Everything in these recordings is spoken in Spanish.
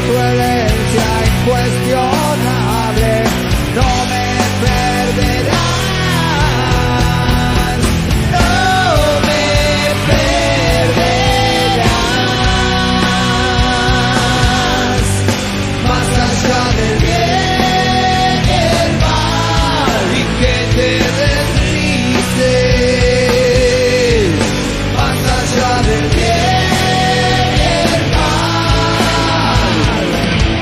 tu herencia incuestionable, no me perderás, no me perderás, más allá del bien y el mal, y que te deslices, más allá del bien y el mal.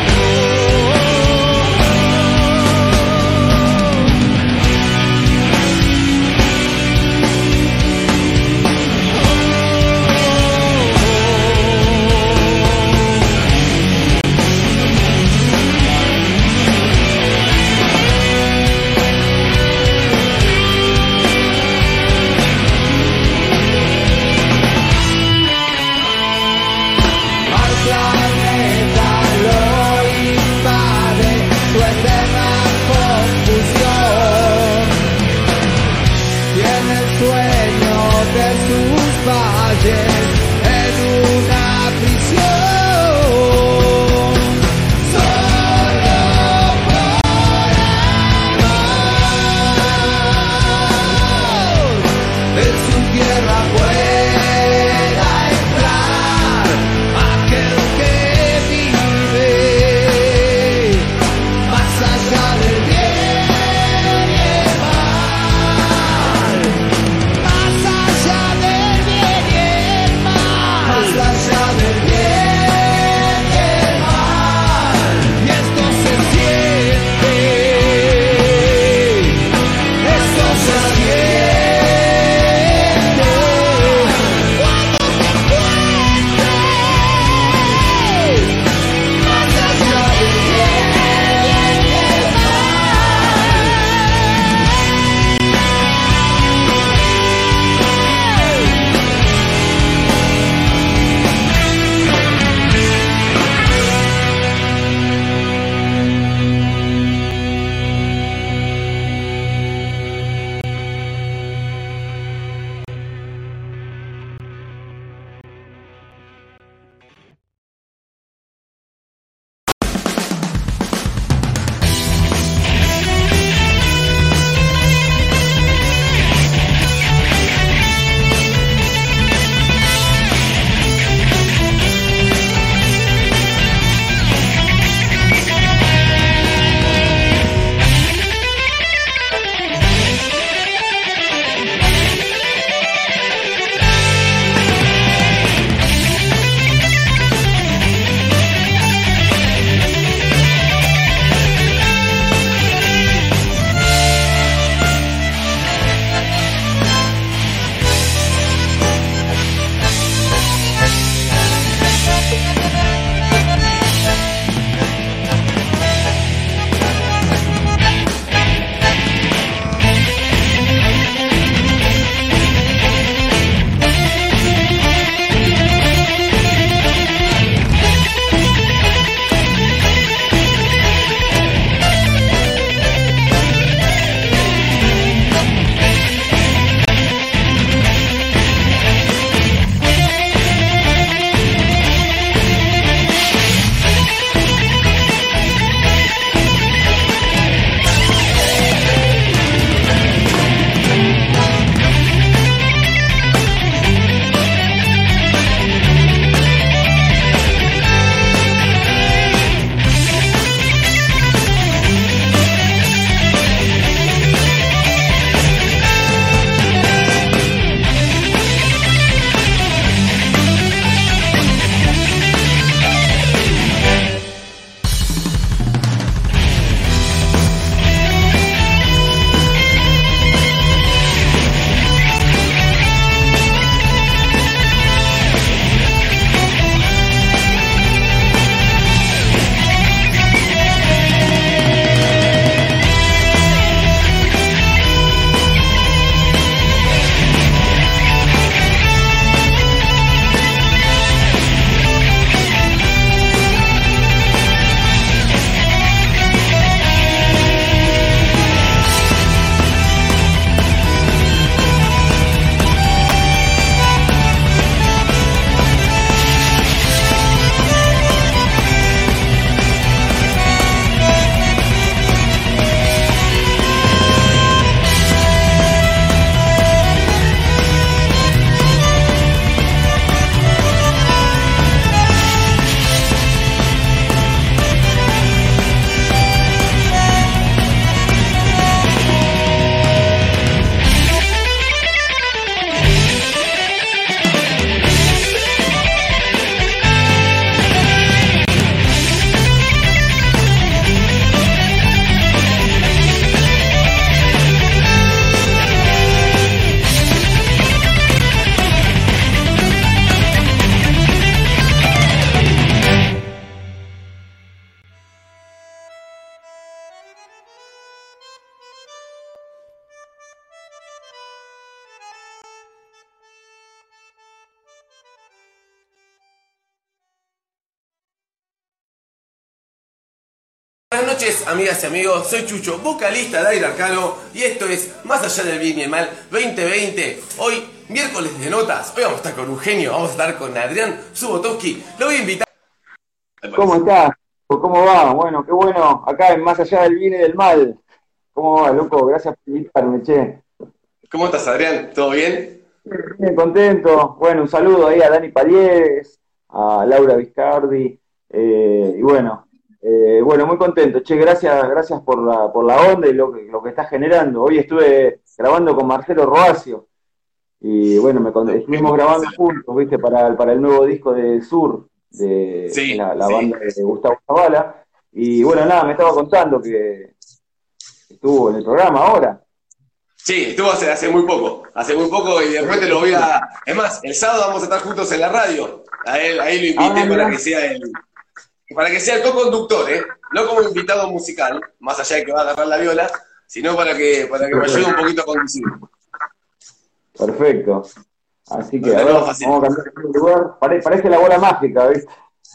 noches, amigas y amigos, soy Chucho, vocalista de Aire Arcano, y esto es Más Allá del Bien y el Mal 2020. Hoy, miércoles de notas, hoy vamos a estar con un genio, vamos a estar con Adrián Subotovsky. Lo voy a invitar. ¿Cómo estás? ¿Cómo va? Bueno, qué bueno, acá en Más Allá del Bien y del Mal. ¿Cómo va, loco? Gracias por invitarme, che. ¿Cómo estás, Adrián? ¿Todo bien? Bien, contento. Bueno, un saludo ahí a Dani Palieres, a Laura Viscardi, y bueno, muy contento. Che, gracias por la onda y lo que estás generando. Hoy estuve grabando con Marcelo Roacio y bueno, estuvimos grabando juntos, ¿viste? Para el nuevo disco de Sur, Sí, la sí. banda de Gustavo Zavala. Y bueno, nada, me estaba contando que estuvo en el programa ahora. Sí, estuvo hace muy poco y de repente lo voy a... Es más, el sábado vamos a estar juntos en la radio. Ahí lo invité para que sea el co-conductor, no como invitado musical, más allá de que va a agarrar la viola, sino para que me ayude un poquito a conducir. Perfecto. Así que No, ahora no, vamos a cambiar de lugar. Parece la bola mágica, ¿viste?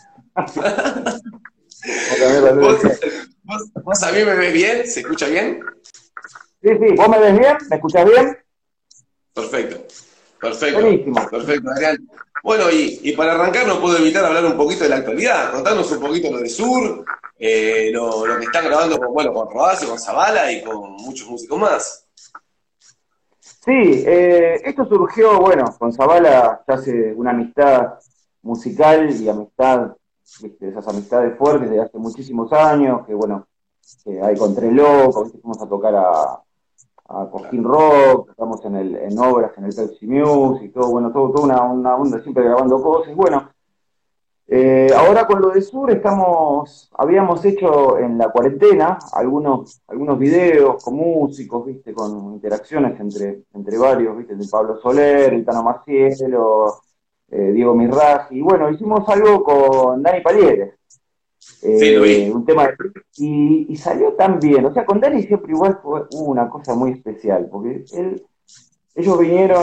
¿Vos a mí me ves bien? ¿Se escucha bien? Sí, ¿vos me ves bien? ¿Me escuchás bien? Perfecto, Buenísimo. perfecto, Adrián. Bueno, y para arrancar no puedo evitar hablar un poquito de la actualidad, contarnos un poquito lo de Sur, lo que están grabando con Rodacio, con Zavala y con muchos músicos más. Sí, esto surgió, con Zavala ya hace una amistad musical y amistad, ¿viste? Esas amistades fuertes de hace muchísimos años, que hay con Tres Locos, ¿viste? Fuimos a tocar a Cosquín Rock, estamos en obras en el Pepsi Music, toda una onda siempre grabando cosas. Bueno, ahora con lo de Sur habíamos hecho en la cuarentena algunos videos con músicos, ¿viste? Con interacciones entre varios, ¿viste? De Pablo Soler, el Tano Marcielo, Diego Mirraji, y bueno, hicimos algo con Dani Palieres. Sí, lo vi. Un tema y salió tan bien, o sea, con Dani siempre igual hubo una cosa muy especial, porque ellos vinieron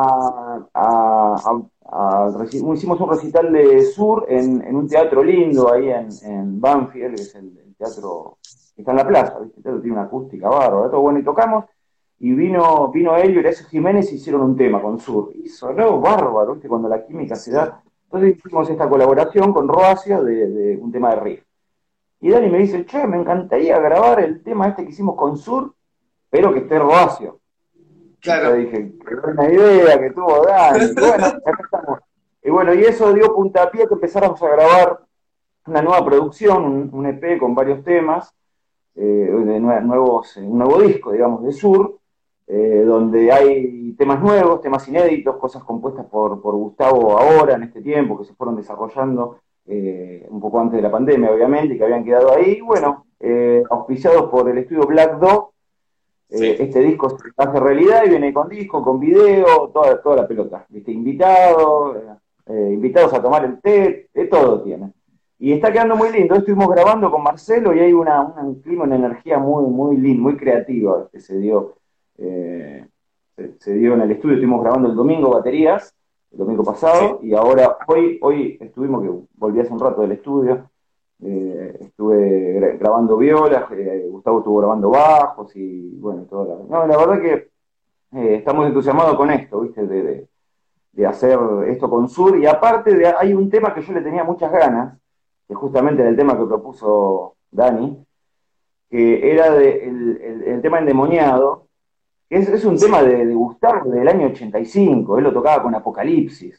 hicimos un recital de Sur en un teatro lindo ahí en Banfield, que es el teatro que está en la plaza, ¿viste? El teatro tiene una acústica bárbara, todo bueno, y tocamos, y vino él y Horacio Jiménez y hicieron un tema con Sur, y sonó bárbaro, ¿viste? Cuando la química se da. Entonces hicimos esta colaboración con Roacio de un tema de riff. Y Dani me dice, che, me encantaría grabar el tema este que hicimos con Sur, pero que esté Roacio. Claro. Yo dije, qué buena idea que tuvo Dani. Y bueno, acá estamos. Y eso dio puntapié que empezáramos a grabar una nueva producción, un EP con varios temas, un nuevo disco, digamos, de Sur, donde hay temas nuevos, temas inéditos, cosas compuestas por Gustavo ahora, en este tiempo, que se fueron desarrollando un poco antes de la pandemia, obviamente, y que habían quedado ahí, auspiciados por el estudio Black Dog. Sí. Este disco se hace realidad y viene con disco, con video, toda la pelota, ¿viste? Invitados a tomar el té, de todo tiene. Y está quedando muy lindo. Estuvimos grabando con Marcelo y hay un clima, una energía muy, muy linda, muy creativa que se dio en el estudio. Estuvimos grabando el domingo baterías, el domingo pasado, sí. Y ahora, hoy estuvimos, que volví hace un rato del estudio, estuve grabando violas, Gustavo estuvo grabando bajos y bueno, la verdad que estamos entusiasmados con esto, ¿viste? De hacer esto con Sur, y aparte hay un tema que yo le tenía muchas ganas, que justamente era el tema que propuso Dani, que era el tema endemoniado, que es un tema de Gustavo del año 85, él lo tocaba con Apocalipsis.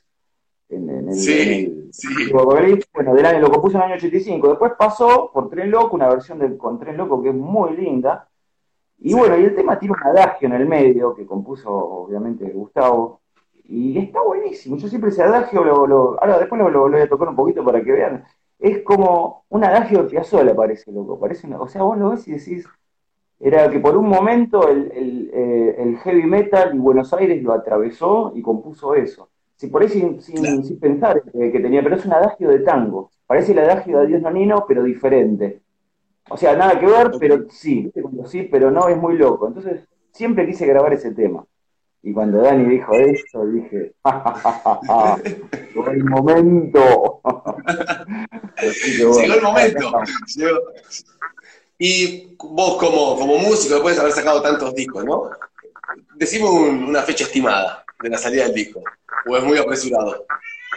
Lo compuso en el año 85, después pasó por Tren Loco, una versión con Tren Loco que es muy linda, y y el tema tiene un adagio en el medio, que compuso obviamente Gustavo, y está buenísimo. Yo siempre ese adagio, ahora después lo voy a tocar un poquito para que vean, es como un adagio de Piazzolla, parece, loco, o sea, vos lo ves y decís, era que por un momento el heavy metal y Buenos Aires lo atravesó y compuso eso. Si por ahí sin pensar que tenía, pero es un adagio de tango. Parece el adagio de Adiós Nonino, pero diferente. O sea, nada que ver, pero sí, pero no, es muy loco. Entonces, siempre quise grabar ese tema. Y cuando Dani dijo esto, dije, llegó el momento. Llegó el momento. Y vos como músico, después de haber sacado tantos discos, ¿no? Decime una fecha estimada de la salida del disco, o es muy apresurado.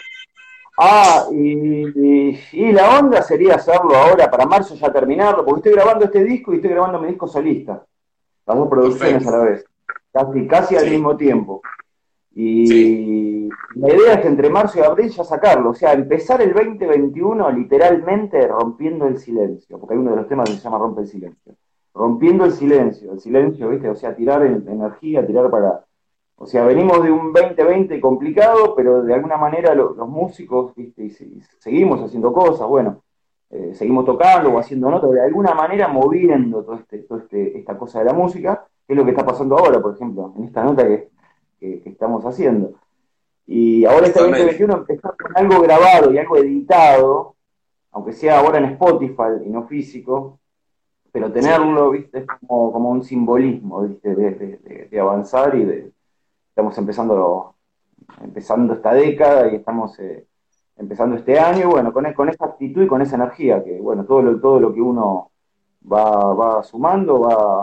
Y la onda sería hacerlo ahora, para marzo ya terminarlo, porque estoy grabando este disco y estoy grabando mi disco solista, las dos producciones Perfecto. a la vez, casi al Sí, mismo tiempo. sí, Y la idea es que entre marzo y abril ya sacarlo, o sea, empezar el 2021 literalmente rompiendo el silencio, porque hay uno de los temas que se llama Rompe el silencio. Rompiendo el silencio, ¿viste? O sea, tirar energía, tirar para... O sea, venimos de un 2020 complicado, pero de alguna manera los músicos, ¿viste? Y seguimos haciendo cosas, bueno, seguimos tocando o haciendo notas, de alguna manera moviendo esta cosa de la música, que es lo que está pasando ahora, por ejemplo, en esta nota que estamos haciendo. Y ahora este totalmente. 2021 empezar con algo grabado y algo editado, aunque sea ahora en Spotify y no físico, pero Sí, tenerlo, ¿viste? Es como un simbolismo, ¿viste? De avanzar estamos empezando esta década y estamos empezando este año, y bueno, con esa actitud y con esa energía, que bueno, todo lo que uno va sumando,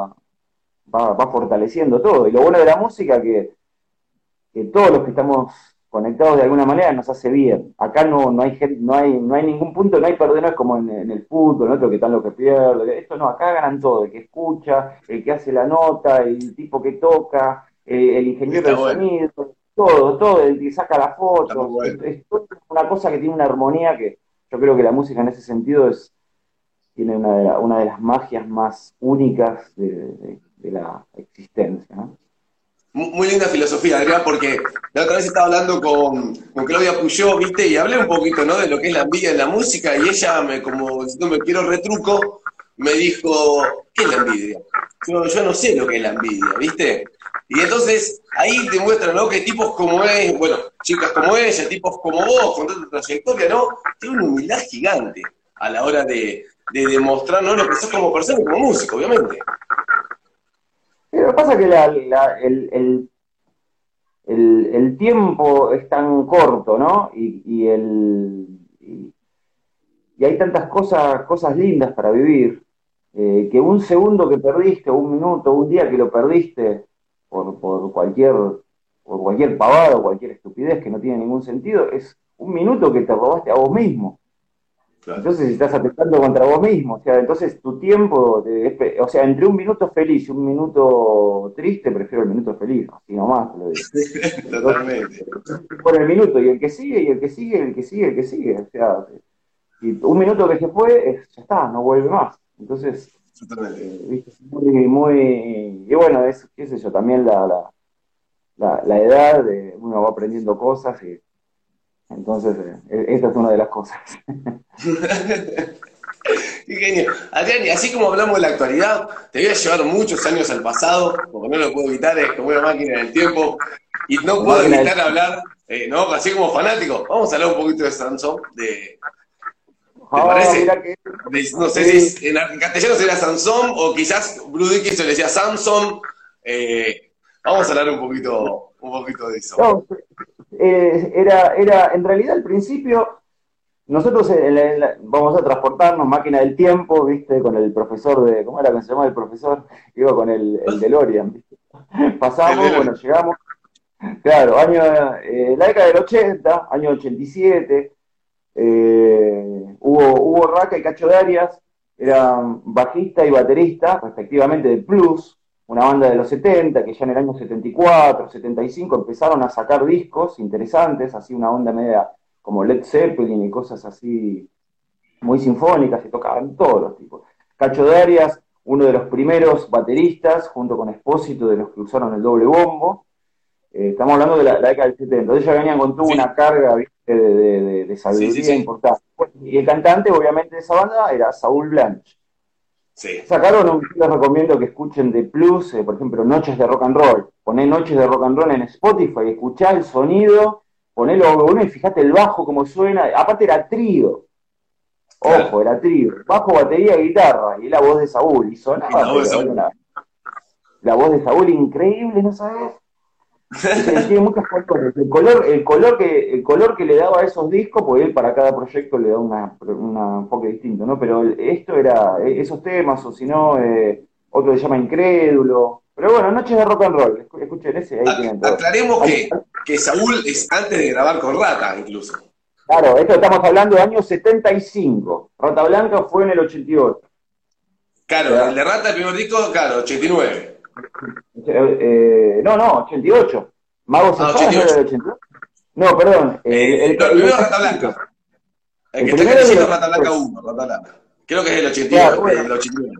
va fortaleciendo todo. Y lo bueno de la música que todos los que estamos conectados de alguna manera nos hace bien. Acá no hay gente, no hay ningún punto, no hay perdedores como en el fútbol, en otro que están los que pierden. Esto no, acá ganan todo, el que escucha, el que hace la nota, el tipo que toca, el ingeniero está de bueno, sonido, todo, el que saca las está muy fotos. bueno. Es toda una cosa que tiene una armonía que yo creo que la música en ese sentido tiene una de las magias más únicas de la existencia, ¿no? Muy linda filosofía, Adrián, porque la otra vez estaba hablando con Claudia Puyó, ¿viste? Y hablé un poquito, ¿no? De lo que es la envidia en la música, y ella, como diciendo me quiero retruco, me dijo, ¿qué es la envidia? Yo no sé lo que es la envidia, ¿viste? Y entonces ahí te muestran, ¿no? Que tipos como es, bueno, chicas como ella, tipos como vos, con tanta trayectoria, ¿no? Tienen una humildad gigante a la hora de demostrar, ¿no? Lo que sos como persona y como músico, obviamente. Pero lo que pasa es que el tiempo es tan corto, ¿no? Y hay tantas cosas lindas para vivir, que un segundo que perdiste, o un minuto, un día que lo perdiste por cualquier pavada o cualquier estupidez que no tiene ningún sentido, es un minuto que te robaste a vos mismo. Claro. Entonces estás atentando contra vos mismo. O sea, entonces tu tiempo, o sea, entre un minuto feliz y un minuto triste, prefiero el minuto feliz, así nomás te lo digo. Entonces, Totalmente. por el minuto, y el que sigue, y el que sigue, el que sigue, el que sigue. O sea, y un minuto que se fue, ya está, no vuelve más. Entonces, Totalmente. viste, y bueno, qué sé yo, también la edad, uno va aprendiendo cosas, y entonces, esta es una de las cosas. Qué genio. Adrián, y así como hablamos de la actualidad, te voy a llevar muchos años al pasado, porque no lo puedo evitar, es como una máquina del tiempo, y no La puedo máquina del... evitar hablar, ¿no? Así como fanático, vamos a hablar un poquito de Samsung, ¿te Mira parece? que... No sé si Sí. en castellano sería Samsung, o quizás Blue Dickinson le decía Samsung, vamos a hablar un poquito de eso. No, en realidad al principio, nosotros vamos a transportarnos, máquina del tiempo, ¿viste? Con el profesor ¿cómo era que se llama el profesor? Iba con el DeLorean, ¿viste? El Pasamos, de bueno, llegamos, claro, la década del 80, año 87, hubo Raca y Cacho Darias, eran bajista y baterista, respectivamente, de Plus, una banda de los 70, que ya en el año 74, 75 empezaron a sacar discos interesantes, así una onda media como Led Zeppelin y cosas así muy sinfónicas, y tocaban todos los tipos. Cacho Darias, uno de los primeros bateristas, junto con Espósito, de los que usaron el doble bombo. Estamos hablando de la década del 70. Entonces ya venían con toda Sí, una carga, ¿viste? De sí, sí, sabiduría sí. importante. Y el cantante, obviamente, de esa banda era Saúl Blanch. Sí. Sacaron, les recomiendo que escuchen de Plus, por ejemplo, Noches de Rock and Roll. Poné Noches de Rock and Roll en Spotify, escuchá el sonido, ponelo a volumen y fíjate el bajo cómo suena. Aparte era trío, ojo, Claro. era trío. Bajo, batería, guitarra, y la voz de Saúl. Y Y la sonaba, voz de pero era Saúl. la voz de Saúl increíble, ¿no sabes? Tiene muchos colores. El color que le daba a esos discos, porque él para cada proyecto le da un enfoque distinto, ¿no? Pero esto era esos temas, o si no, otro que se llama Incrédulo. Pero bueno, Noches de Rock and Roll, escuchen ese, ahí tienen todo. Aclaremos que Saúl es antes de grabar con Rata, incluso. Claro, esto estamos hablando de años 75. Rata Blanca fue en el 88. Claro, O sea, el de Rata, el primer disco, claro, 89. no, 88. Magos Ah, Espadas no era 88. del 88. No, perdón. No, el primero es Rata Blanca. El El que está primero es diciendo del es Rata Blanca 88. 1, Rata Blanca. Creo que es del Claro, 89, bueno. del 89.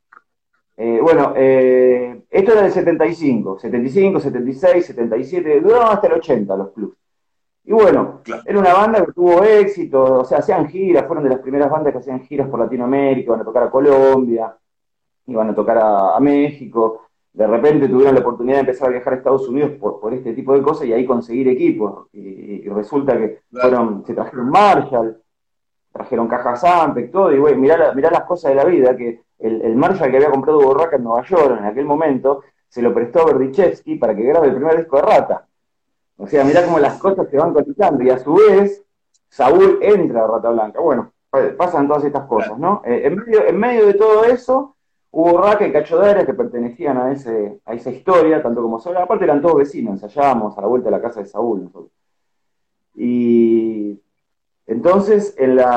Esto era del 75, 76, 77, duraron hasta el 80 los clubs. Y bueno, Claro. era una banda que tuvo éxito, o sea, hacían giras, fueron de las primeras bandas que hacían giras por Latinoamérica, iban a tocar a Colombia, iban a tocar a México, de repente tuvieron la oportunidad de empezar a viajar a Estados Unidos por este tipo de cosas y ahí conseguir equipos, y resulta que Claro. se trajeron Marshall, trajeron cajas Ampeg, todo, y güey, mirá las cosas de la vida, que el Marshall que había comprado Borraca en Nueva York en aquel momento, se lo prestó a Berdichevsky para que grabe el primer disco de Rata. O sea, mirá cómo las cosas se van conectando, y a su vez, Saúl entra a Rata Blanca. Bueno, pasan todas estas cosas, ¿no? En medio de todo eso, hubo Raka y Cacho Dara que pertenecían a esa historia, tanto como Saúl. Aparte eran todos vecinos, ensayábamos a la vuelta de la casa de Saúl nosotros. Y entonces,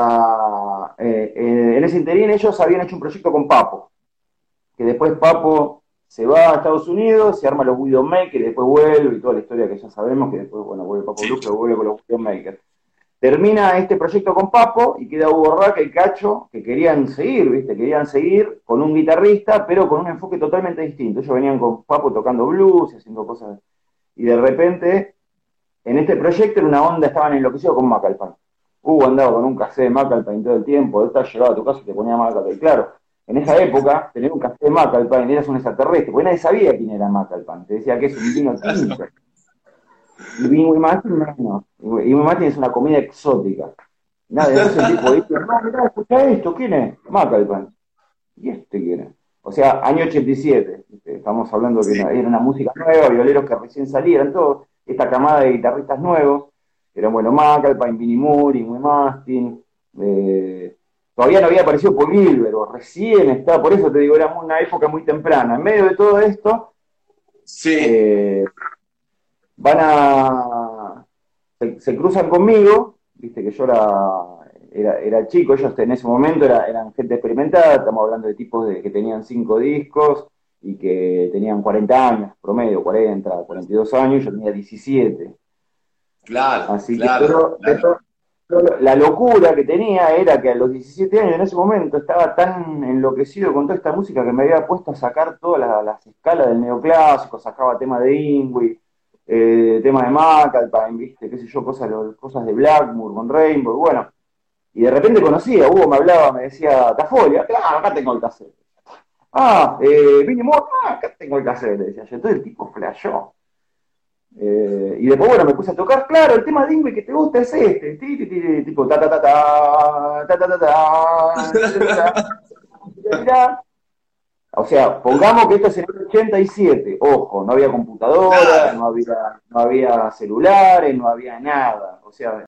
en ese interín ellos habían hecho un proyecto con Papo, que después Papo se va a Estados Unidos, se arma los Widowmakers, y después vuelve, y toda la historia que ya sabemos, que después, bueno, vuelve Papo Sí. Luque, vuelve con los Widowmakers. Termina este proyecto con Papo, y queda Hugo Raca y Cacho, que querían seguir, ¿viste? Querían seguir con un guitarrista, pero con un enfoque totalmente distinto. Ellos venían con Papo tocando blues y haciendo cosas, y de repente, en este proyecto, en una onda, estaban enloquecidos con Macalpan. Hugo andaba con un cassette de Macalpine todo el tiempo, de estar llegado a tu casa y te ponía Macalpine. Claro, en esa época, tener un cassette de Macalpine eras un extraterrestre, porque nadie sabía quién era Macalpine. Te decía que es un vino tinto. Y Win Martin menos. Y Win Martin es una comida exótica. Nada, entonces el tipo dice, no, mirá, escucha esto, ¿quién es? Macalpine. ¿Y este quién es? O sea, año 87, ¿viste? Estamos hablando que Sí. era una música nueva, violeros que recién salían, todos, esta camada de guitarristas nuevos. Eran, bueno, Macalpine, Vinnie Moore, Ingrid Mastin, todavía no había aparecido Paul Gilbert, o recién estaba, por eso te digo, era una época muy temprana. En medio de todo esto, Sí. se cruzan conmigo, viste que yo era chico, ellos en ese momento eran gente experimentada, estamos hablando de tipos que tenían 5 discos y que tenían 40 años, promedio, 40, 42 años, yo tenía 17. Claro, Así claro, que claro. la locura que tenía era que a los 17 años en ese momento estaba tan enloquecido con toda esta música que me había puesto a sacar todas las escalas del neoclásico, sacaba temas de Ingrid, temas de Macalpine, viste, qué sé yo, cosas de Blackmore con Rainbow, bueno, y de repente conocía, Hugo me hablaba, me decía, Tafolia, claro, acá tengo el cassette. Vinnie Moore, acá tengo el cassette, le decía yo, entonces el tipo flashó. Y después, bueno, me puse a tocar, claro, el tema de Ingrid que te gusta es este, tipo ta ta ta ta, ta ta ta ta. O sea, pongamos que esto es en el 87, ojo, no había computadora, Claro. no había celulares, no había nada, o sea,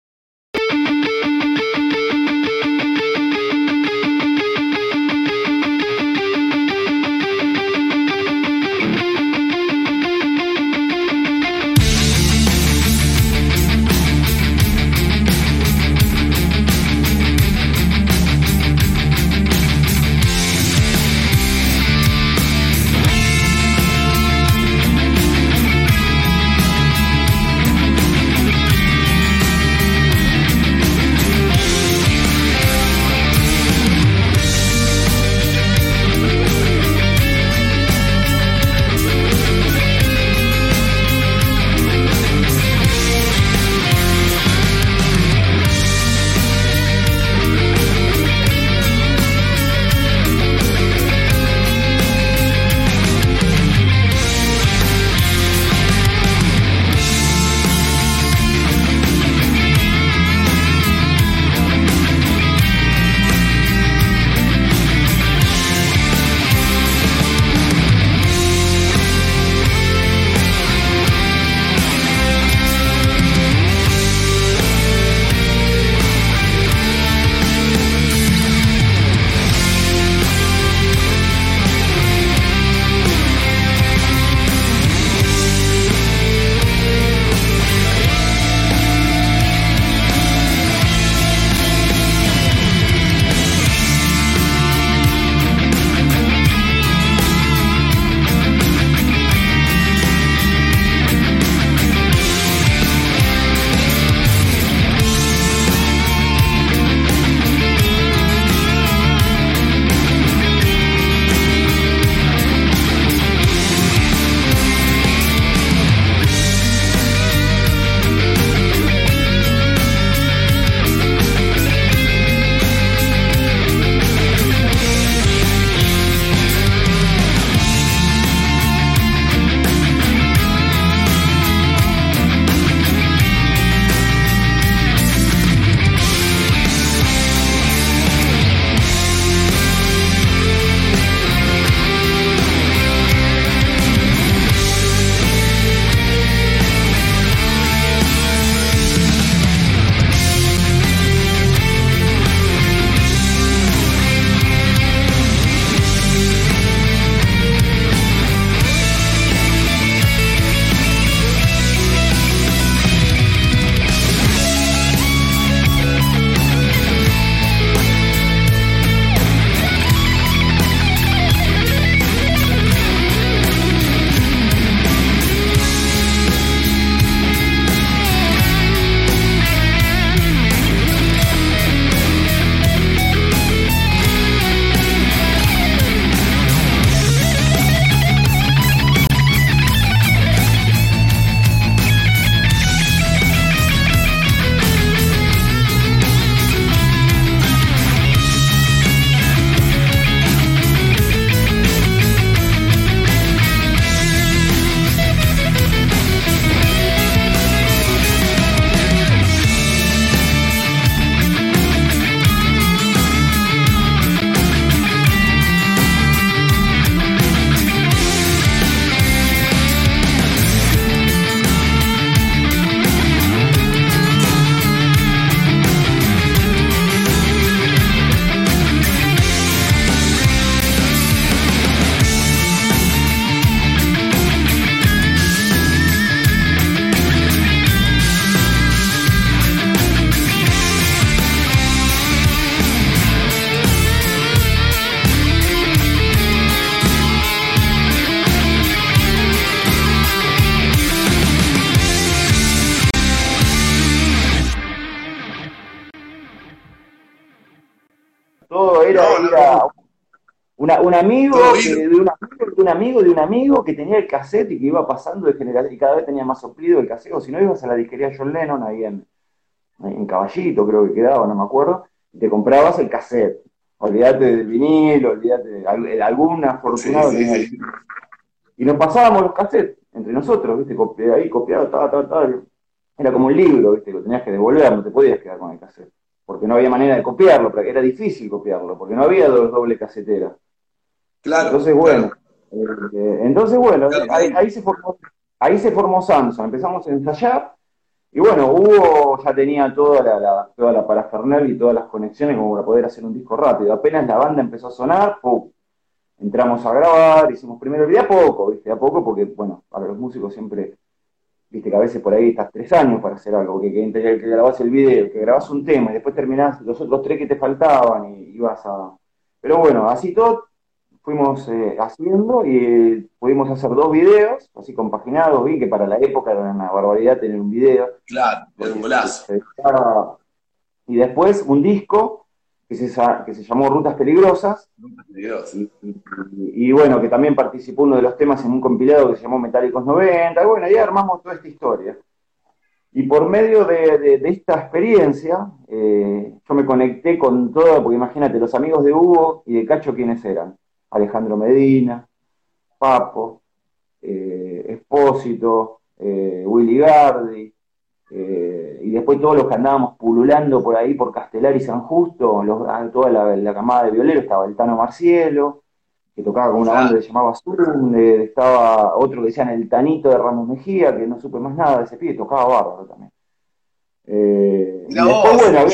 Todo era, No, no, era no. un amigo Todo que, oído. de un amigo, de un amigo, de un amigo que tenía el cassette y que iba pasando de generación y cada vez tenía más soplido el cassette. O si no, ibas a la disquería John Lennon ahí en Caballito, creo que quedaba, no me acuerdo, y te comprabas el cassette. Olvídate del vinilo, olvídate de algún Sí, afortunado sí, tenía el sí. vinilo. Y nos pasábamos los cassettes entre nosotros, ¿viste? Ahí copiado, era como un libro, ¿viste? Lo tenías que devolver, no te podías quedar con el cassette. Porque no había manera de copiarlo, porque era difícil copiarlo, porque no había doble casetera. Claro, Entonces, bueno, claro, claro, ahí, claro. ahí se formó Samsung, empezamos a ensayar, y bueno, Hugo ya tenía toda la parafernalia y todas las conexiones como para poder hacer un disco rápido. Apenas la banda empezó a sonar, ¡pum! Entramos a grabar, hicimos primero el video a poco, ¿viste? A poco porque, bueno, para los músicos siempre, viste que a veces por ahí estás 3 años para hacer algo, porque entre el que grabás el video, que grabás un tema y después terminás los otros 3 que te faltaban y ibas a... Pero bueno, así todo fuimos haciendo y pudimos hacer 2 videos, así compaginados, vi que para la época era una barbaridad tener un video, Claro, era un porque golazo. se editaba. Y después un disco que se llamó Rutas Peligrosas, Dios. y bueno, que también participó uno de los temas en un compilado que se llamó Metálicos 90, y bueno, ahí armamos toda esta historia. Y por medio de esta experiencia, yo me conecté con todo, porque imagínate, los amigos de Hugo y de Cacho, ¿quiénes eran? Alejandro Medina, Papo, Espósito, Willy Gardi, y después todos los que andábamos pululando por ahí, por Castelar y San Justo, toda la camada de violeros, estaba el Tano Marcielo, que tocaba con una banda Claro. que se llamaba Zoom, estaba otro que decían el Tanito de Ramos Mejía, que no supe más nada de ese pibe, tocaba bárbaro también. Mira Y después, vos. bueno,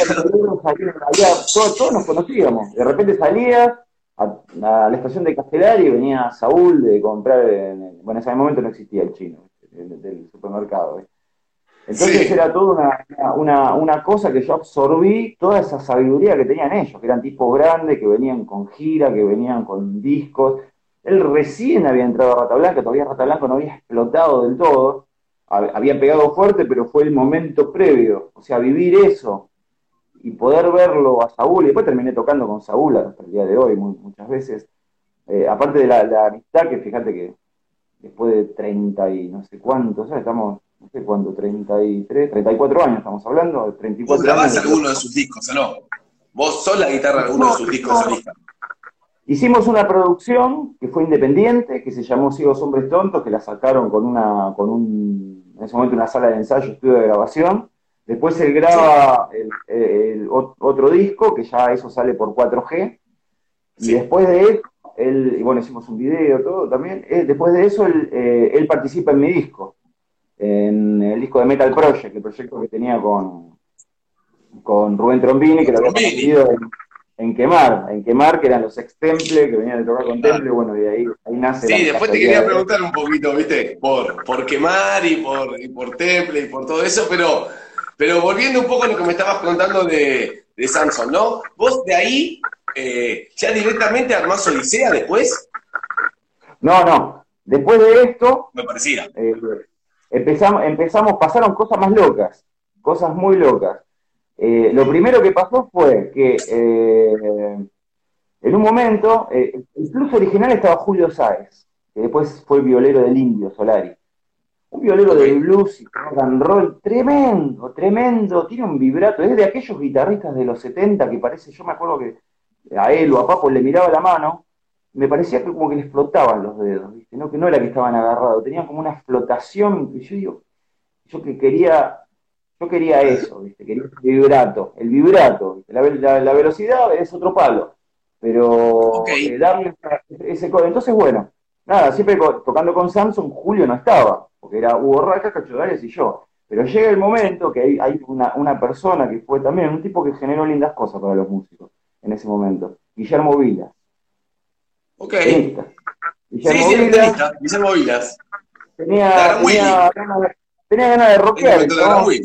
todos nos conocíamos. De repente salía a la estación de Castelar y venía Saúl de comprar, bueno, en ese momento no existía el chino del supermercado. Entonces Sí. era toda una cosa que yo absorbí, toda esa sabiduría que tenían ellos, que eran tipos grandes, que venían con gira, que venían con discos. Él recién había entrado a Rata Blanca, todavía Rata Blanca no había explotado del todo, había pegado fuerte, pero fue el momento previo. O sea, vivir eso y poder verlo a Saúl, y después terminé tocando con Saúl hasta el día de hoy muchas veces. Aparte de la amistad, que fíjate que después de 30 y no sé cuántos, ¿sabes? Estamos, no sé cuánto, 33, 34 años estamos hablando, de ¿Vos 34 años grabás de que alguno de sus discos o no? ¿Vos sos la guitarra de alguno de sus discos solistas? hicimos una producción que fue independiente, que se llamó Ciegos Hombres Tontos, que la sacaron en ese momento una sala de ensayo, estudio de grabación. Después él Sí, graba otro disco, que ya eso sale por 4G. Y sí. después de eso, y bueno, hicimos un video, todo también. Después de eso, él participa en mi disco, en el disco de Metal Project, el proyecto que tenía con Rubén Trombini, que Con lo había Trombini. conocido en Quemar, que eran los ex Temple, que venían de tocar con Temple, bueno, y ahí nace la Sí, amistad después hasta te el día quería de hoy. preguntar un poquito, ¿viste? Por quemar y por Temple y por todo eso, pero volviendo un poco a lo que me estabas contando de Samson, ¿no? Vos de ahí ya directamente armás Odisea después, No, no, después de esto, me parecía. eh, pasaron cosas más locas, cosas muy locas. Lo primero que pasó fue que en un momento, el plus original estaba Julio Sáez, que después fue el violero del Indio Solari. Un violero Ok. de blues y rock and roll tremendo, tremendo, tiene un vibrato, es de aquellos guitarristas de los 70 que parece, yo me acuerdo que a él o a Papo le miraba la mano, me parecía que como que les flotaban los dedos, ¿viste? No, que no era que estaban agarrados, tenían como una flotación, y yo digo, yo que quería, yo quería eso, ¿viste? Quería el vibrato, ¿viste? La velocidad es otro palo, Ok. pero darle ese código. Entonces, bueno, nada, siempre tocando con Samsung, Julio no estaba, porque era Hugo Raca, Cacho Darias y yo. Pero llega el momento que hay una persona que fue también un tipo que generó lindas cosas para los músicos en ese momento, Guillermo Vilas, Ok. tenista. Sí, Guillermo sí, el Vilas tenista, Guillermo Vilas. La tenía, gran Willy. tenía, ganas de, tenía ganas de Él rockear el inventó la gran chabón. Willy.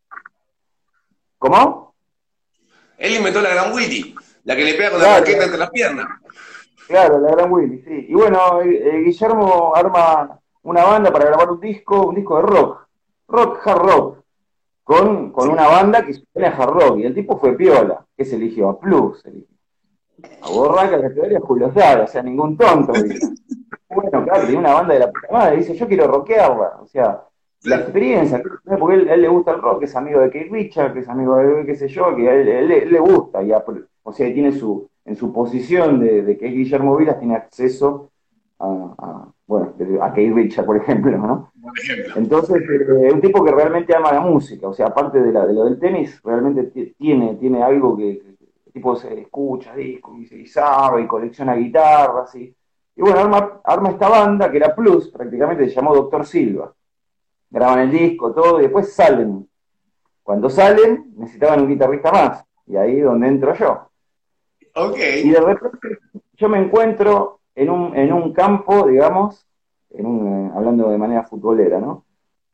¿Cómo? Él inventó la gran Willy, la que le pega con la raqueta Claro, entre las piernas. claro, la gran Willy, sí. Y bueno, Guillermo arma una banda para grabar un disco de hard rock, con Sí. una banda que suena hard rock. Y el tipo fue piola, que se eligió a Plus. Se eligió. A Borraca la teoría es Julio Sala, o sea, ningún tonto vino. Bueno, claro, tiene una banda de la puta madre, dice, yo quiero rockearla, o sea, la Claro. experiencia, porque él le gusta el rock, es amigo de Keith Richards, que es amigo de qué sé yo, que a él le gusta, o sea, tiene en su posición de que es Guillermo Vilas, tiene acceso bueno, a Keith Richards, por ejemplo, ¿no? Por ejemplo. Entonces, un tipo que realmente ama la música, o sea, aparte de lo del tenis, realmente tiene algo que el tipo se escucha discos y sabe y colecciona guitarras y bueno, arma esta banda que era Plus, prácticamente se llamó Doctor Silva. Graban el disco, todo, y después salen. Cuando salen, necesitaban un guitarrista más, y ahí es donde entro yo. Ok. Y de repente yo me encuentro en un campo, digamos, hablando de manera futbolera, ¿no?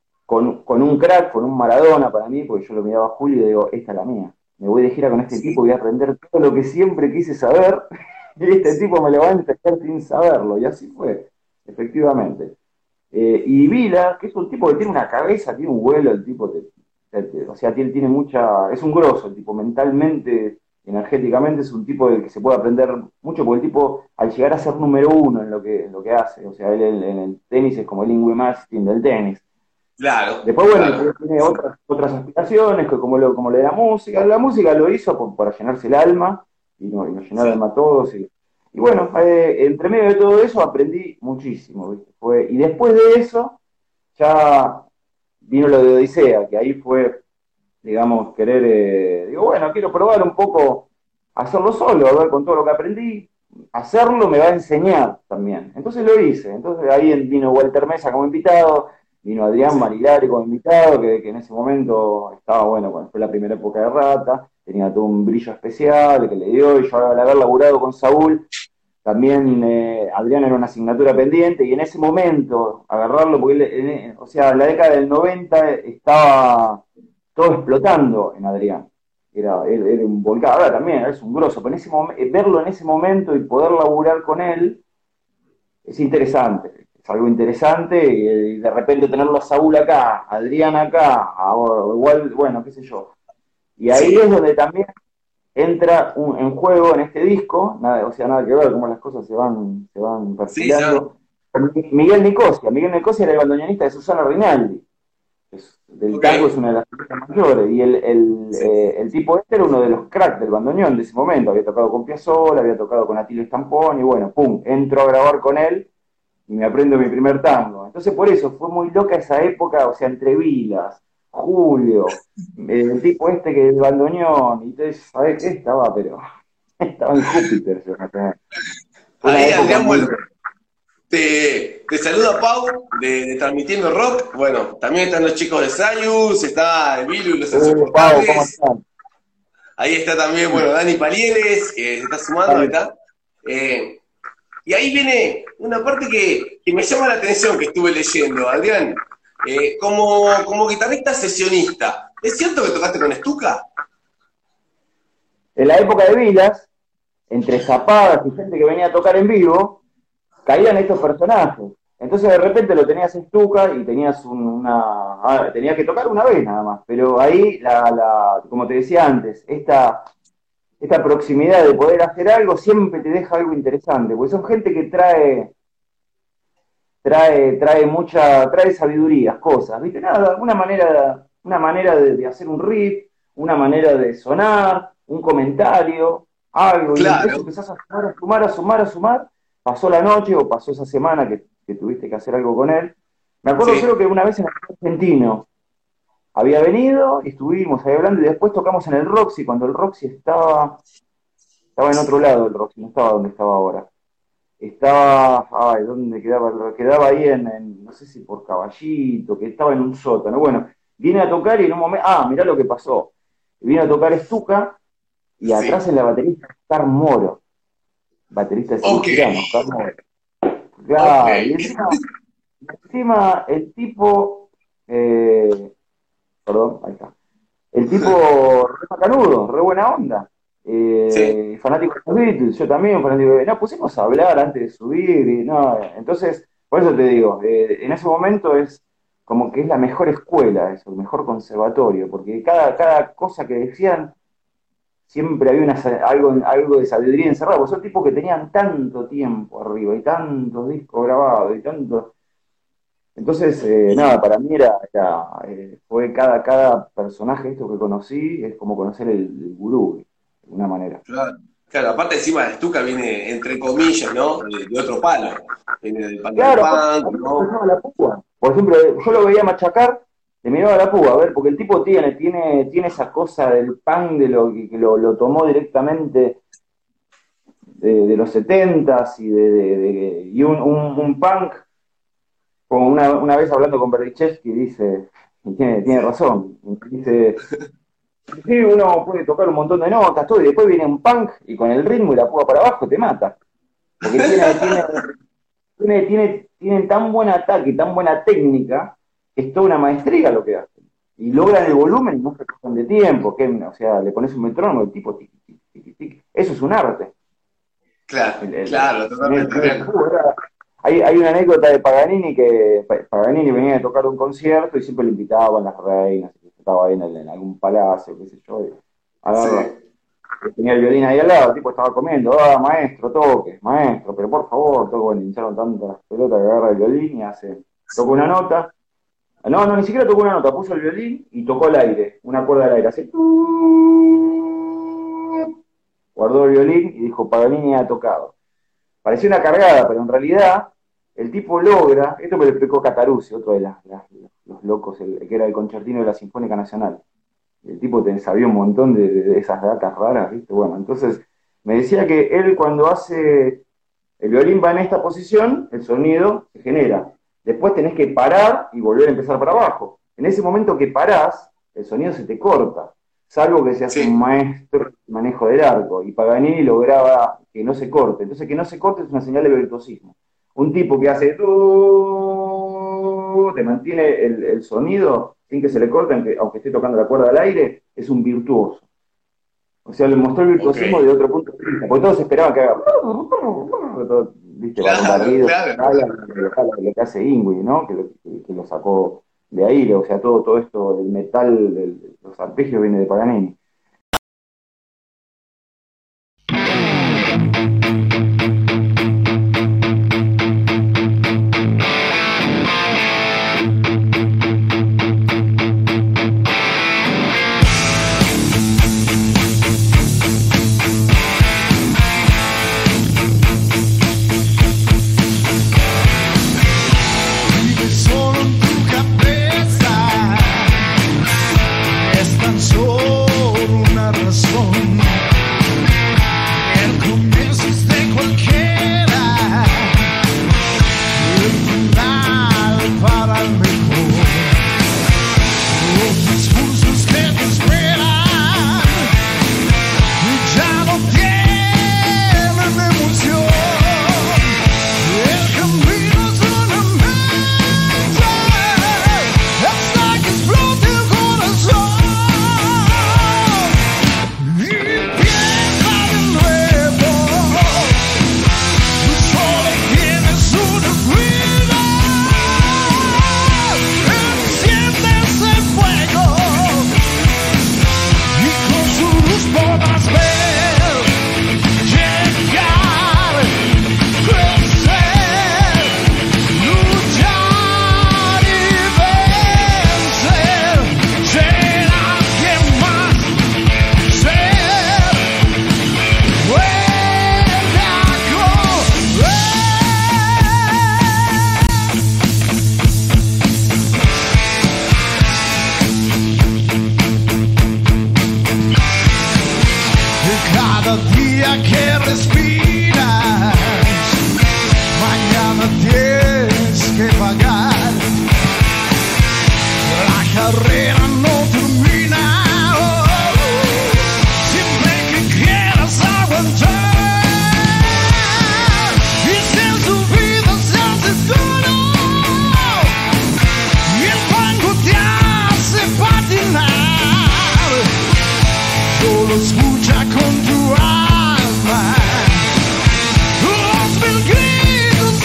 Con un crack, con un Maradona para mí, porque yo lo miraba a Julio y digo, esta es la mía. Me voy de gira con este tipo y voy a aprender todo lo que siempre quise saber, y este tipo me lo va a enseñar sin saberlo, y así fue, efectivamente. Y Vila, que es un tipo que tiene una cabeza, tiene un vuelo, el tipo, o sea, tiene mucha, es un grosso, el tipo, mentalmente, energéticamente, es un tipo del que se puede aprender mucho, porque el tipo, al llegar a ser número uno en lo que hace, o sea, él en el tenis es como el Ingrid Mastin del tenis. Claro, Después, bueno, claro. tiene otras aspiraciones, que como lo de la música lo hizo para llenarse el alma, y nos llenó el Sí. alma a todos, y bueno, entre medio de todo eso aprendí muchísimo, ¿viste? Y después de eso, ya vino lo de Odisea, que ahí fue, digamos, querer, digo, bueno, quiero probar un poco, hacerlo solo, a ver con todo lo que aprendí, hacerlo me va a enseñar también. Entonces lo hice, entonces ahí vino Walter Mesa como invitado, vino Adrián Sí. Marilari como invitado, que en ese momento estaba, bueno, cuando fue la primera época de Rata, tenía todo un brillo especial que le dio, y yo al haber laburado con Saúl, también Adrián era una asignatura pendiente y en ese momento agarrarlo, porque o sea, en la década del 90 estaba todo explotando en Adrián. Era un volcán, ahora también es un grosso, pero verlo en ese momento y poder laburar con él es interesante, es algo interesante y de repente tenerlo a Saúl acá, a Adrián acá, igual, bueno, qué sé yo. Y ahí es Sí, donde también entra en juego en este disco, nada, o sea, nada que ver cómo las cosas se van sí, ya. perfilando. Miguel Nicosia era el bandoneonista de Susana Rinaldi, del Ok. tango es una de las figuras mayores, y Sí. el tipo este era uno de los cracks del bandoneón de ese momento, había tocado con Piazzolla, había tocado con Atilio Stampón, y bueno, pum, entro a grabar con él y me aprendo mi primer tango. Entonces por eso fue muy loca esa época, o sea, entre Vilas, Julio, el tipo este que el bandoneón, y entonces, ¿sabés qué? Estaba, pero estaba en Júpiter, yo, ¿no? Fue una Ahí, época Adrián, muy... bueno, te saluda Pau de Transmitiendo Rock. Bueno, también están los chicos de Sayus, está Emilio y los Pau, ¿cómo insoportables. están? Ahí está también, bueno, Dani Palieles, que se está sumando, ahí Dale. está. Eh, y ahí viene una parte que me llama la atención que estuve leyendo, Adrián. Como guitarrista sesionista, ¿es cierto que tocaste con Stuka? En la época de Vilas, entre zapadas y gente que venía a tocar en vivo, caían estos personajes. Entonces de repente lo tenías en Stuka y tenías tenías que tocar una vez nada más. Pero ahí, como te decía antes, esta proximidad de poder hacer algo siempre te deja algo interesante, porque son gente que trae sabidurías, cosas, ¿viste? Nada, una manera de hacer un riff, una manera de sonar, un comentario, algo, y entre eso Claro, empezás a sumar, a sumar, a sumar, a sumar, pasó la noche o pasó esa semana que tuviste que hacer algo con él. Me acuerdo, creo sí. que una vez en el argentino había venido, y estuvimos ahí hablando, y después tocamos en el Roxy, cuando el Roxy estaba en otro lado del Roxy, no estaba donde estaba ahora. Estaba, ay, ¿dónde quedaba? Quedaba ahí no sé si por Caballito, que estaba en un sótano. Bueno, viene a tocar y en un momento, mirá lo que pasó. Vino a tocar Stuka y atrás Sí. en la baterista Oscar Moro, baterista de Seguí Ok, Girando, Oscar Moro. ok. Claro, y encima el tipo, perdón, ahí está. El tipo re macanudo, re buena onda. Sí, Fanático de los Beatles, yo también, fanático de... No, pusimos a hablar antes de subir y no, entonces, por eso te digo, en ese momento es como que es la mejor escuela, es el mejor conservatorio, porque cada cosa que decían siempre había algo de sabiduría encerrado, porque son tipos que tenían tanto tiempo arriba y tantos discos grabados y tanto. Entonces, nada, para mí fue cada personaje esto que conocí, es como conocer el gurú, de una manera. Claro, aparte encima de Stuka viene, entre comillas, ¿no? De otro palo. Viene del palo Claro, del punk, ¿no? la púa. Por ejemplo, yo lo veía machacar, le miraba la púa, a ver, porque el tipo tiene esa cosa del punk, de lo que lo tomó directamente de los 70s y un punk, como una vez hablando con Berdichevsky, dice, y tiene razón, dice, sí, uno puede tocar un montón de notas, todo, y después viene un punk y con el ritmo y la púa para abajo te mata. Porque tienen tan buen ataque y tan buena técnica, que es toda una maestría lo que hacen. Y logran el volumen y no se cogen de tiempo, o sea, le pones un metrónomo, el tipo tic, tic, tic, tic. Eso es un arte. Claro, totalmente. Hay una anécdota de Paganini, que Paganini venía de tocar un concierto y siempre le invitaban las reinas, que estaba ahí en algún palacio, qué sé yo, tenía el violín ahí al lado, el tipo estaba comiendo, maestro, toque, maestro, pero por favor, toco, bueno, hincharon tantas pelotas que agarra el violín y tocó una nota, no, ni siquiera tocó una nota, puso el violín y tocó al aire, una cuerda al aire, así, guardó el violín y dijo, Paganini ha tocado. Parecía una cargada, pero en realidad el tipo logra, esto me lo explicó Cataruzzi, otro de los locos, el que era el concertino de la Sinfónica Nacional. El tipo sabía un montón de esas datas raras, ¿viste? Bueno, entonces me decía que él cuando hace, el violín va en esta posición, el sonido se genera. Después tenés que parar y volver a empezar para abajo. En ese momento que parás, el sonido se te corta, salvo que seas un maestro de manejo del arco, y Paganini lograba que no se corte. Entonces que no se corte es una señal de virtuosismo. Un tipo que hace te mantiene el sonido sin que se le corte, aunque esté tocando la cuerda al aire, es un virtuoso. O sea, le mostró el virtuosismo de otro punto de vista, porque todos esperaban que haga ¿viste? Lo que hace Ingui, ¿no? Que lo sacó de ahí, o sea, todo esto del metal, los arpegios viene de Paganini.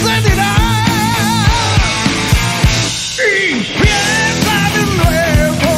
Empieza de nuevo.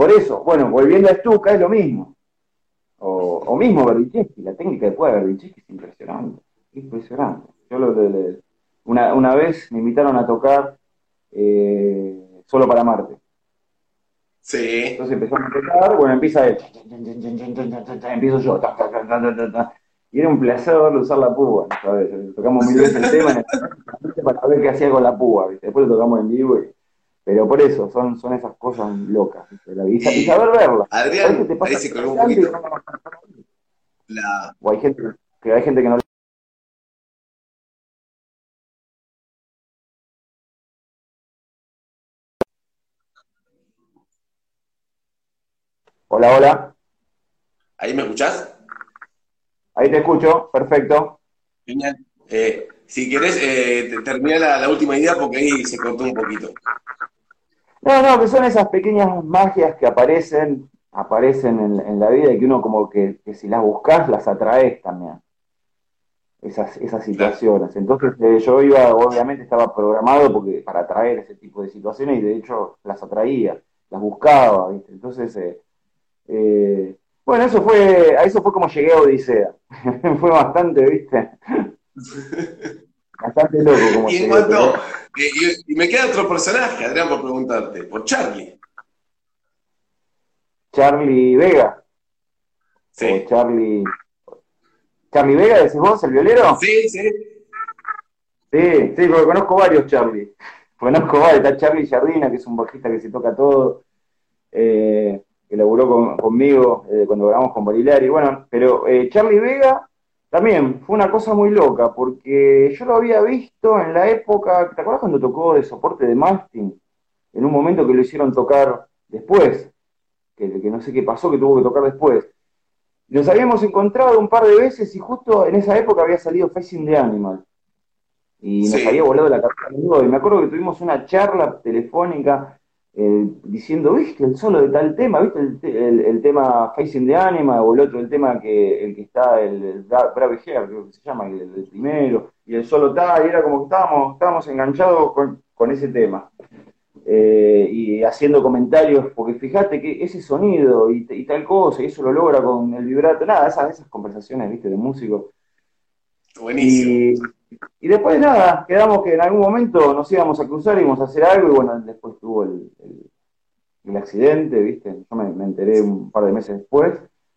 por eso, bueno, volviendo a Stuka es lo mismo. O mismo Berdichevsky, la técnica de cuerda de Berdichevsky es impresionante. Impresionante. Yo una vez me invitaron a tocar Solo para Marte. Sí. Entonces empezamos a tocar, bueno, empieza él. Empiezo yo. Y era un placer verlo usar la púa, ¿sabes? Tocamos mil veces el tema para ver qué hacía con la púa, ¿viste? Después lo tocamos en vivo. Pero por eso, son esas cosas locas, ¿viste? Y saber verlas. Adrián, ahí se colgó un poquito. O hay gente que no. Hola, hola. ¿Ahí me escuchás? Ahí te escucho, perfecto. Genial. Si querés, termina la última idea porque ahí se cortó un poquito. No, que son esas pequeñas magias que aparecen en la vida y que uno como que si las buscas las atraes también. Esas situaciones. Entonces yo obviamente estaba programado para atraer ese tipo de situaciones y de hecho las atraía, las buscaba, ¿viste? Entonces, bueno, a eso fue como llegué a Odisea. Fue bastante, ¿viste? Bastante loco como Y en llegué. cuanto, y me queda otro personaje, Adrián, por preguntarte, por Charlie. Charlie Vega. Sí. O Charlie Vega, decís vos, el violero. Sí, sí. Sí, porque conozco varios Charlie. Conozco varios, está Charlie Jardina, que es un bajista que se toca todo, que laburó conmigo cuando grabamos con Barilari. Bueno, pero Charlie Vega también fue una cosa muy loca, porque yo lo había visto en la época, ¿te acuerdas cuando tocó de soporte de Malmsteen? En un momento que lo hicieron tocar después, que no sé qué pasó, que tuvo que tocar después. Nos habíamos encontrado un par de veces y justo en esa época había salido Facing the Animal. Y nos había volado la cabeza a los dos. Y me acuerdo que tuvimos una charla telefónica diciendo, ¿viste el solo de tal tema? ¿Viste el tema Facing the Animal? O el otro, el tema el que está, el Brave Hair, creo que se llama, el primero. Y el solo tal, y era como que estábamos enganchados con ese tema. Y haciendo comentarios, porque fíjate que ese sonido y tal cosa, y eso lo logra con el vibrato, nada, esas conversaciones, ¿viste? De músicos. Buenísimo. Y después nada, quedamos que en algún momento nos íbamos a cruzar, íbamos a hacer algo, y bueno, después tuvo el accidente, ¿viste? Yo me enteré un par de meses después,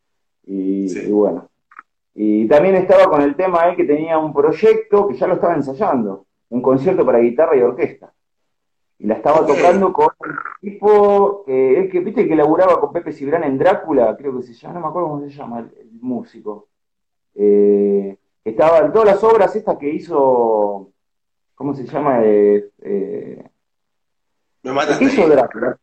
y bueno. Y también estaba con el tema que tenía un proyecto que ya lo estaba ensayando, un concierto para guitarra y orquesta. Y la estaba tocando con un tipo, viste que laburaba con Pepe Cibrán en Drácula, creo que se llama, no me acuerdo cómo se llama el músico. Estaba en todas las obras estas que hizo, ¿cómo se llama? Me mataste. ¿Qué hizo Drácula?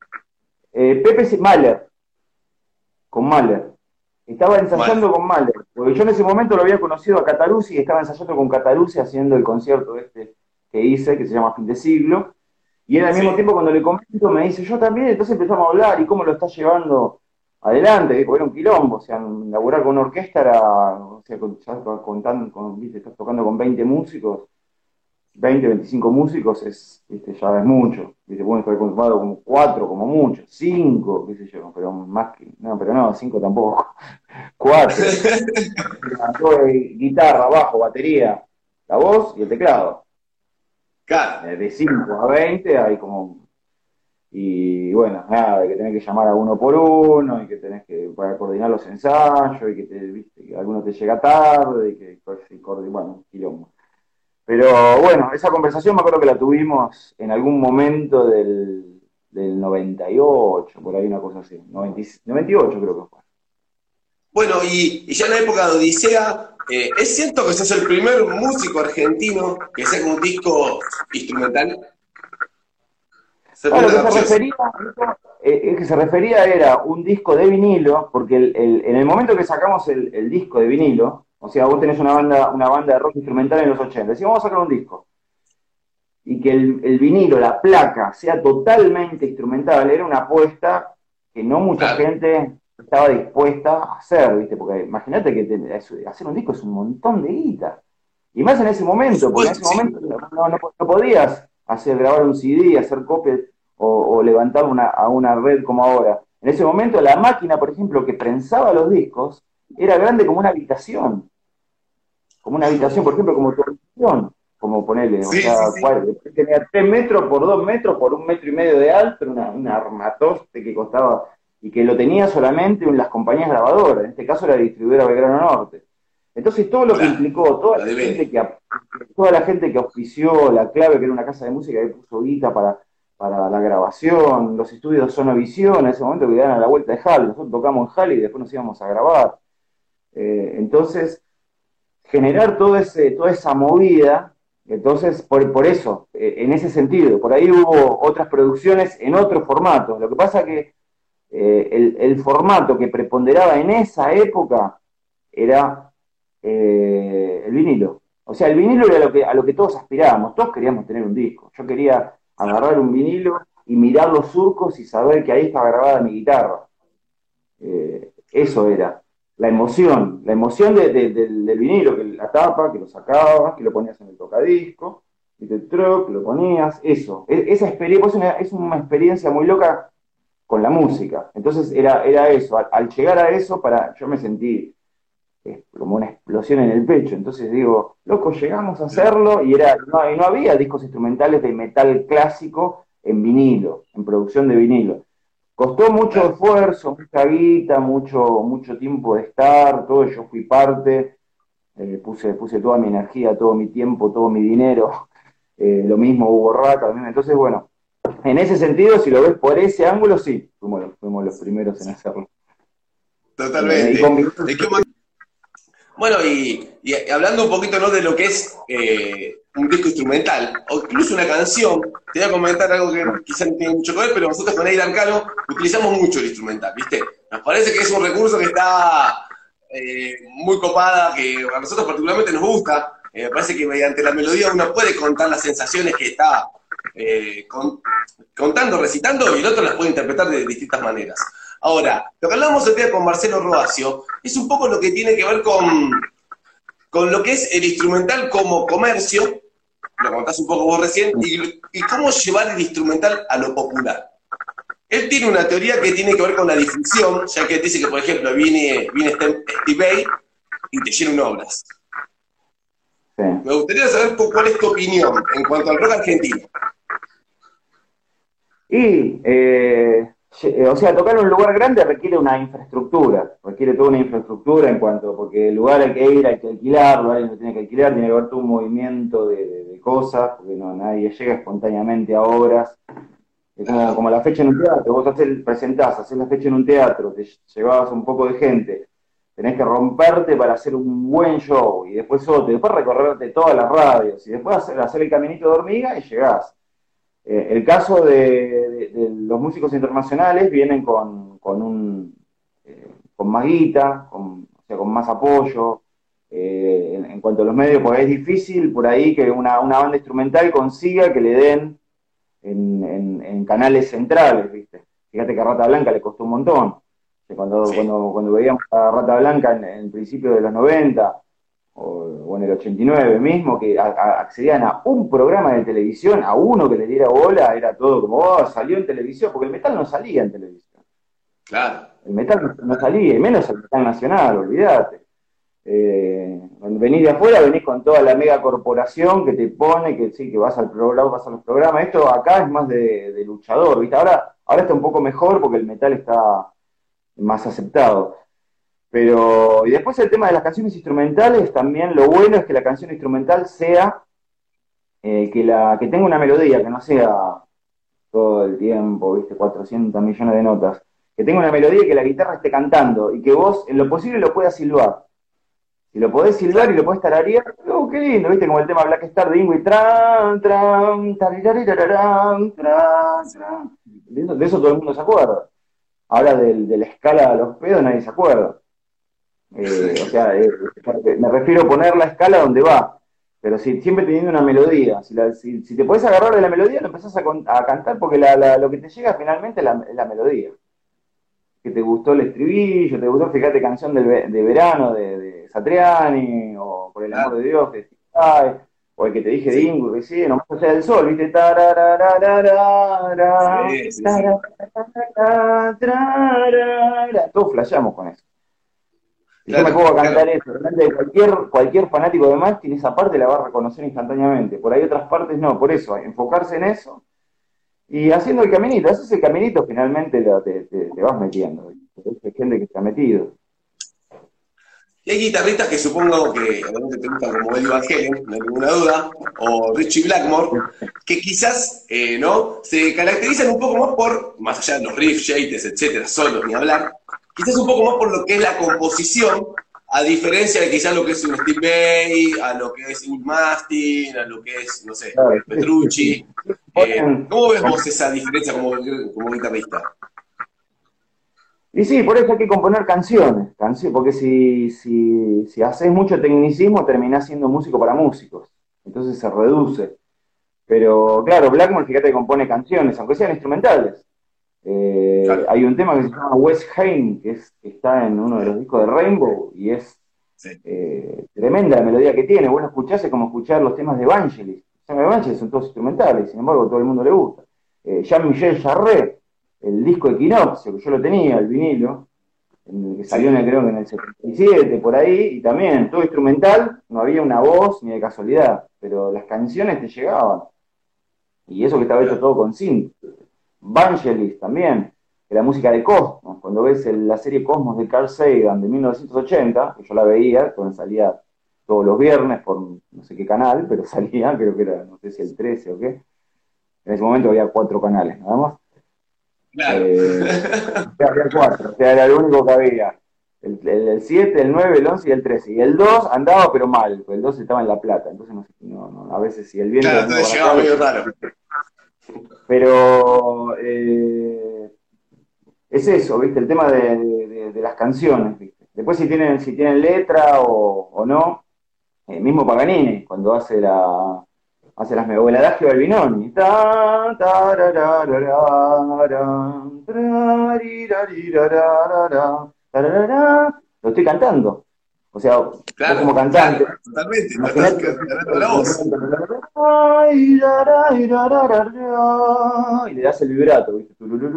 Mahler, con Mahler. Estaba ensayando con Mahler, porque yo en ese momento lo había conocido a Cataruzzi y estaba ensayando con Cataruzzi haciendo el concierto que hice, que se llama Fin de Siglo. Y él al mismo tiempo cuando le comento me dice, yo también, entonces empezamos a hablar, ¿y cómo lo está llevando adelante? Porque era un quilombo, o sea, laburar con una orquesta era, o sea, ya contando, ¿viste? Estás tocando con 20 músicos, 20, 25 músicos, ¿viste? Ya es mucho, ¿viste? Pueden estar conformado como 4, como mucho, 5, qué sé yo, pero más que, no, 5 tampoco, 4, guitarra, bajo, batería, la voz y el teclado. Claro. De 5 a 20 hay como... Y bueno, nada, que tenés que llamar a uno por uno, y que tenés que para coordinar los ensayos, y viste, que alguno te llega tarde, y que bueno, quilombo. Pero bueno, esa conversación me acuerdo que la tuvimos en algún momento del 98, por ahí una cosa así, 98 creo que fue. Bueno, y ya en la época de Odisea, ¿es cierto que sos el primer músico argentino que saca un disco instrumental? Bueno, lo que se refería era un disco de vinilo, porque en el momento que sacamos el disco de vinilo, o sea, vos tenés una banda de rock instrumental en los 80, decimos, vamos a sacar un disco, y que el vinilo, la placa, sea totalmente instrumental, era una apuesta que no mucha gente estaba dispuesta a hacer, ¿viste? Porque imagínate que hacer un disco es un montón de guita. Y más en ese momento, porque en ese momento no podías grabar un CD, hacer copias o levantar a una red como ahora. En ese momento la máquina, por ejemplo, que prensaba los discos, era grande como una habitación, por ejemplo, como tu habitación, como ponerle, o Sí, sea, sí, sí. tenía 3 metros por 2 metros por 1,5 metros de alto, era un armatoste que costaba, y que lo tenía solamente en las compañías grabadoras, en este caso la distribuidora Belgrano Norte. Entonces todo lo que Claro, implicó, la DVD. toda la gente que auspició La Clave, que era una casa de música que puso guita para la grabación, los estudios Sonovisión, en ese momento que iban a la vuelta de Hall, nosotros tocamos en Hall y después nos íbamos a grabar. Entonces, generar toda esa movida, entonces, por eso, en ese sentido, por ahí hubo otras producciones en otros formatos. Lo que pasa que el formato que preponderaba en esa época era el vinilo. O sea, el vinilo era a lo que todos aspirábamos, todos queríamos tener un disco. Yo quería agarrar un vinilo y mirar los surcos y saber que ahí estaba grabada mi guitarra. Eso era la emoción del vinilo, que la tapa, que lo sacabas, que lo ponías en el tocadisco, y te truc, lo ponías, eso. Esa experiencia es una experiencia muy loca con la música. Entonces era eso. Al llegar a eso, yo me sentí como una explosión en el pecho. Entonces digo, loco, llegamos a hacerlo y no había discos instrumentales de metal clásico en vinilo, en producción de vinilo. Costó mucho Claro. esfuerzo, mucha guita, mucho tiempo de estar, todo, yo fui parte, puse toda mi energía, todo mi tiempo, todo mi dinero, lo mismo Hugo Rata, entonces bueno, en ese sentido, si lo ves por ese ángulo, sí, fuimos los primeros en hacerlo. Y con Totalmente. Vinicius, Es que bueno, y hablando un poquito, ¿no?, de lo que es un disco instrumental, o incluso una canción, te voy a comentar algo que quizás no tiene mucho que ver, pero nosotros con Aidan Cano utilizamos mucho el instrumental, ¿viste? Nos parece que es un recurso que está muy copada, que a nosotros particularmente nos gusta. Me parece que mediante la melodía uno puede contar las sensaciones que está contando, recitando, y el otro las puede interpretar de distintas maneras. Ahora, lo que hablamos hoy día con Marcelo Roacio es un poco lo que tiene que ver con lo que es el instrumental como comercio, lo contás un poco vos recién, y cómo llevar el instrumental a lo popular. Él tiene una teoría que tiene que ver con la difusión, ya que él dice que, por ejemplo, viene Steve Vai y te llena obras. sí. Me gustaría saber cuál es tu opinión en cuanto al rock argentino. Y, o sea, tocar en un lugar grande requiere una infraestructura, requiere toda una infraestructura porque el lugar hay que alquilarlo, alguien lo tiene que alquilar, tiene que haber todo un movimiento de cosas, porque nadie llega espontáneamente a obras. Es como la fecha en un teatro, vos presentás, haces la fecha en un teatro, te llevabas un poco de gente, tenés que romperte para hacer un buen show, y después después recorrerte todas las radios, y después hacer el caminito de hormiga y llegás. El caso de los músicos internacionales vienen con más guita, o sea, con más apoyo. En cuanto a los medios, pues es difícil por ahí que una banda instrumental consiga que le den en canales centrales, ¿viste? Fíjate que a Rata Blanca le costó un montón. Que Sí, cuando veíamos a Rata Blanca en el principio de los 90 o en el 89 mismo, que accedían a un programa de televisión, a uno que le diera bola, era todo como, oh, salió en televisión, porque el metal no salía en televisión. claro. El metal no salía, y menos el metal nacional, olvídate. Cuando venís de afuera, venís con toda la mega corporación que te pone, que sí, que vas al programa, vas a los programas. Esto acá es más de luchador, ¿viste? Ahora está un poco mejor porque el metal está más aceptado. Y después el tema de las canciones instrumentales, también lo bueno es que la canción instrumental sea, que tenga una melodía, que no sea todo el tiempo, viste, 400 millones de notas, que tenga una melodía y que la guitarra esté cantando, y que vos en lo posible lo puedas silbar. Si lo podés silbar y Claro. lo podés tararear, oh, qué lindo, viste, como el tema Black Star de Ingrid, tran, tran, tariraririrarán, tran, tran. De eso todo el mundo se acuerda. Ahora de la escala de los pedos nadie se acuerda. O sea, me refiero a poner la escala donde va, pero siempre teniendo una melodía. Si te podés agarrar de la melodía, lo empezás a cantar porque lo que te llega finalmente es la melodía. Que te gustó el estribillo, te gustó, fíjate, canción de verano de Satriani, o Por el amor Claro. de Dios, de Steve Vai, o el que te dije de Ingo, que sí, nomás allá del sol, ¿viste? Tararararara, Sí, sí, sí. tararararara. Todos flasheamos con eso. Y yo me pongo Claro, a claro. cantar eso, realmente cualquier fanático de Manchester esa parte la va a reconocer instantáneamente. Por ahí otras partes no, por eso, enfocarse en eso y haciendo el caminito, haces el caminito, finalmente te vas metiendo. Hay gente que está metido. Y hay guitarristas que supongo que obviamente te gustan como Eddie Van Halen, no hay ninguna duda, o Richie Blackmore, que quizás, ¿no? Se caracterizan un poco más por, más allá de los riffs, shakes, etcétera, solos, ni hablar, quizás un poco más por lo que es la composición, a diferencia de quizás lo que es un Steve Vai, a lo que es un Mastin, a lo que es, no sé, Claro, sí, sí, Petrucci. sí. Ponen- ¿Cómo ves vos esa diferencia como guitarrista? Y sí, por eso hay que componer canciones, porque si haces mucho tecnicismo terminás siendo músico para músicos, entonces se reduce. Pero claro, Blackmore, fíjate que compone canciones, aunque sean instrumentales. Claro, Hay un tema que se llama West Hain, que está en uno de los discos de Rainbow, y es sí, tremenda la melodía que tiene. Vos lo escuchás, es como escuchar los temas de Vangelis. Los temas de Vangelis son todos instrumentales, sin embargo a todo el mundo le gusta. Jean-Michel Jarre, el disco Equinoccio, que yo lo tenía, el vinilo, que salió sí, creo que en el 77, por ahí, y también todo instrumental, no había una voz ni de casualidad, pero las canciones te llegaban. Y eso que estaba hecho claro. todo con synth. Vangelis también, de la música de Cosmos. Cuando ves la serie Cosmos de Carl Sagan de 1980, que yo la veía, cuando salía todos los viernes por no sé qué canal, pero salía, creo que era, no sé si el 13 o qué. En ese momento había 4 canales, nada más. Claro. Había 4, o sea, era el único que había. El 7, el 9, el 11 y el 13. Y el 2 andaba, pero mal, porque el 2 estaba en La Plata. Entonces, a veces si el viento Claro, venía entonces para llegaba acá. medio raro. Pero es eso, ¿viste? El tema de las canciones, ¿viste? Después si tienen letra o no, mismo Paganini, cuando hace o el adagio de Albinoni. Ta, tararararara, trarirarararara, tararara. Lo estoy cantando. O sea, vos como Claro, cantante, claro, totalmente. Lo estás imaginate ganando la voz. y le das el vibrato, ¿viste?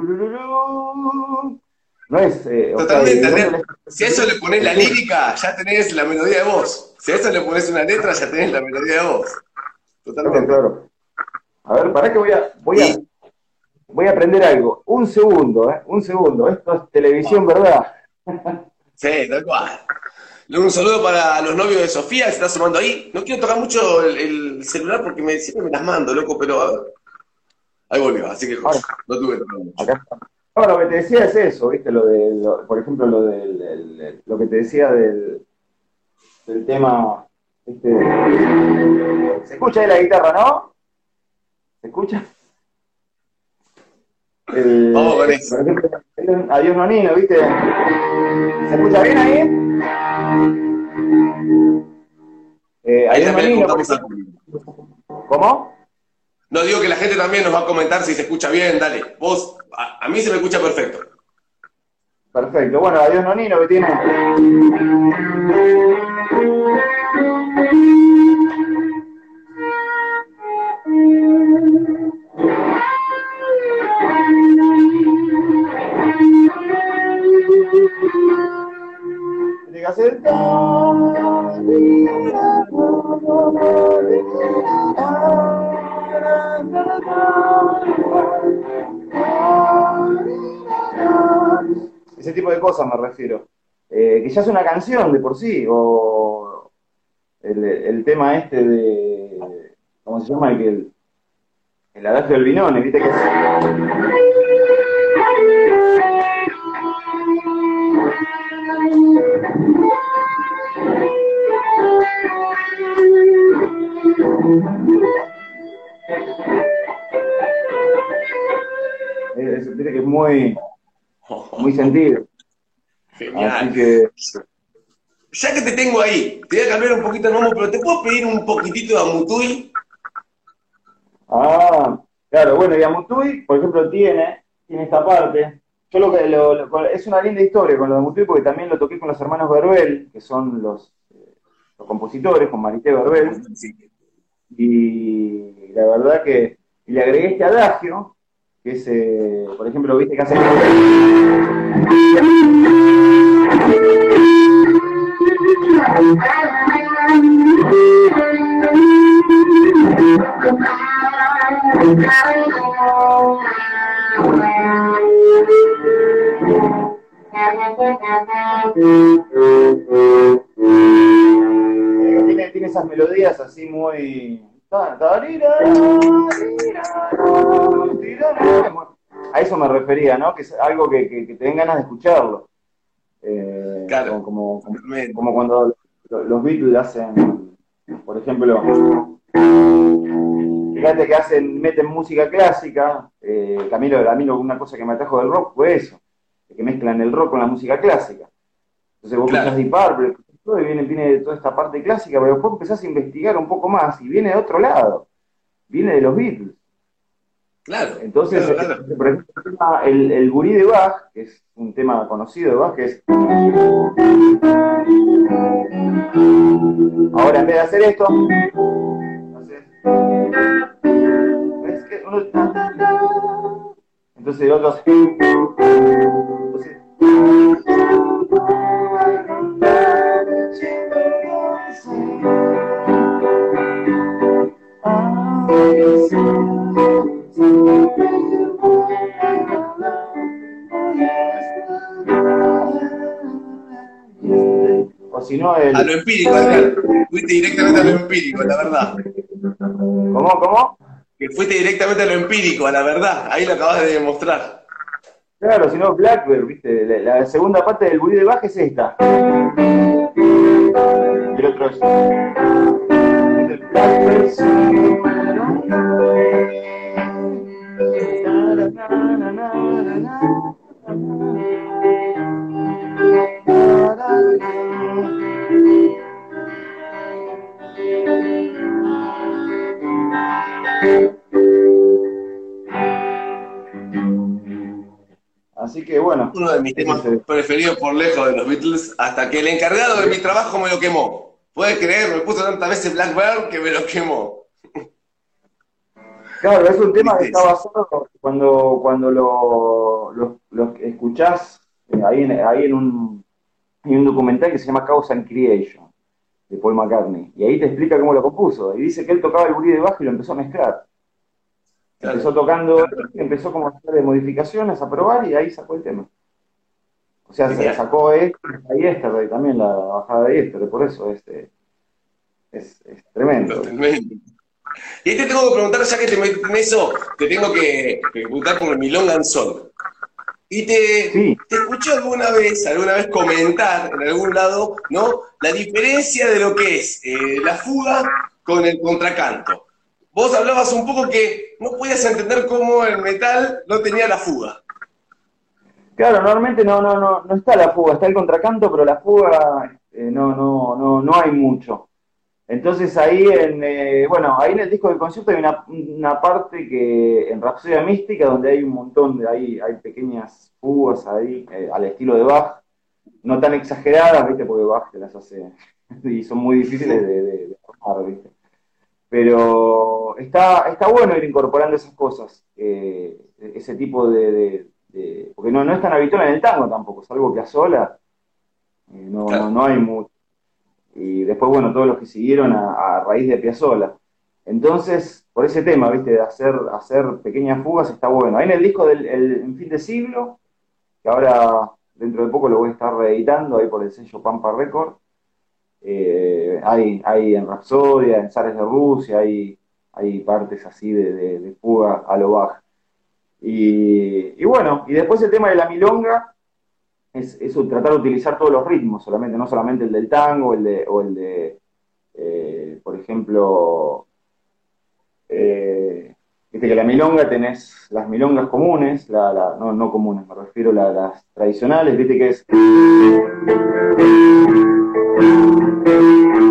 No es, o sea, ¿de Totalmente. dónde le Si a eso le pones la lírica, ya tenés la melodía de voz. Si a eso le pones una letra, ya tenés la melodía de voz. Claro, Totalmente. claro. A ver, pará que Y voy a aprender algo. Un segundo, ¿eh? Un segundo. Esto es televisión, ¿verdad? sí, tal cual. Un saludo para los novios de Sofía que se está sumando ahí. No quiero tocar mucho el celular porque siempre me las mando, loco, pero a ver, ahí volvió, así que Ahora, no tuve que tocar mucho. acá está. No, lo que te decía es eso, ¿viste? Por ejemplo, lo que te decía del tema. Este, ¿se escucha ahí la guitarra, no? ¿Se escucha? Vamos con eso. Por ejemplo, Adiós Nonino, ¿viste? ¿Se escucha bien ahí? Ahí Adiós también le Nonino, por contamos al ejemplo. público. ¿Cómo? No digo que la gente también nos va a comentar si se escucha bien, dale. Vos, a mí se me escucha perfecto. Perfecto. Bueno, Adiós Nonino que tiene. Tiene que hacer. Ese tipo de cosas me refiero. Que ya es una canción de por sí, o el tema este de, ¿cómo se llama? El adagio del Binone, ¿viste? Viste que es muy sentido. Así Genial. que, Ya que te tengo ahí, te voy a cambiar un poquito el mambo, pero te puedo pedir un poquitito de Amutuy. claro, bueno, y Amutuy, por ejemplo, tiene esta parte. Yo es una linda historia con lo de Amutuy porque también lo toqué con los hermanos Verbel, que son los compositores, con Marité Verbel. Y la verdad que y le agregué este adagio, que es, por ejemplo, viste que hace... Tiene esas melodías así muy... A eso me refería, ¿no? Que es algo que te den ganas de escucharlo. Claro. Como cuando los Beatles hacen, por ejemplo, fíjate que meten música clásica, que a mí una cosa que me atrajo del rock fue eso, que mezclan el rock con la música clásica. Entonces vos escuchás Deep Purple, y viene de toda esta parte clásica, pero después empezás a investigar un poco más y viene de otro lado, viene de los Beatles. Claro. Entonces, claro. Por ejemplo, el Gurí de Bach, que es un tema conocido de Bach, que es... Ahora, en vez de hacer esto, haces... ¿Ves que uno... Entonces el otro hace... Entonces... O si no, A lo empírico, Edgar. Fuiste directamente a lo empírico, la verdad. ¿Cómo? Que fuiste directamente a lo empírico, a la verdad. Ahí lo acabas de demostrar. Claro, si no, Blackbird, ¿viste? La segunda parte del Gurí de Bach es esta. Y el otro es... Así que bueno. Uno de mis temas preferidos por lejos de los Beatles, hasta que el encargado de mi trabajo me lo quemó. ¿Puedes creer? Me puso tantas veces Blackbird que me lo quemó. Claro, es un tema que está basado cuando lo escuchás ahí en un documental que se llama Cause and Creation, de Paul McCartney. Y ahí te explica cómo lo compuso. Y dice que él tocaba el Gurí de Bach y lo empezó a mezclar. Claro. Empezó tocando, empezó como a hacer de modificaciones, a probar, y ahí sacó el tema. O sea, se sacó y también la bajada de Éster, por eso es tremendo. Tremendo. Y ahí te tengo que preguntar, ya que te metes en eso, te tengo que preguntar con el Milonga and Soul. Y te escuché alguna vez comentar en algún lado, ¿no? La diferencia de lo que es la fuga con el contracanto. Vos hablabas un poco que no podías entender cómo el metal no tenía la fuga. Claro, normalmente no está la fuga, está el contracanto, pero la fuga no hay mucho. Entonces ahí ahí en el disco del concierto hay una parte que en Rapsodia Mística donde hay un montón hay pequeñas fugas ahí al estilo de Bach, no tan exageradas, ¿viste? Porque Bach te las hace y son muy difíciles de formar, ¿viste? Pero está bueno ir incorporando esas cosas, ese tipo porque no es tan habitual en el tango tampoco, salvo que a sola no hay mucho. Y después, bueno, todos los que siguieron a raíz de Piazzolla. Entonces, por ese tema, ¿viste? De hacer pequeñas fugas está bueno. Ahí en el disco En Fin de Siglo, que ahora dentro de poco lo voy a estar reeditando, ahí por el sello Pampa Record, hay en Rapsodia, en Zares de Rusia, hay partes así de fuga a lo Bach. Y bueno, y después el tema de la milonga, es tratar de utilizar todos los ritmos, no solamente el del tango, por ejemplo, viste que la milonga tenés las milongas comunes, no comunes, me refiero a las tradicionales, viste que es...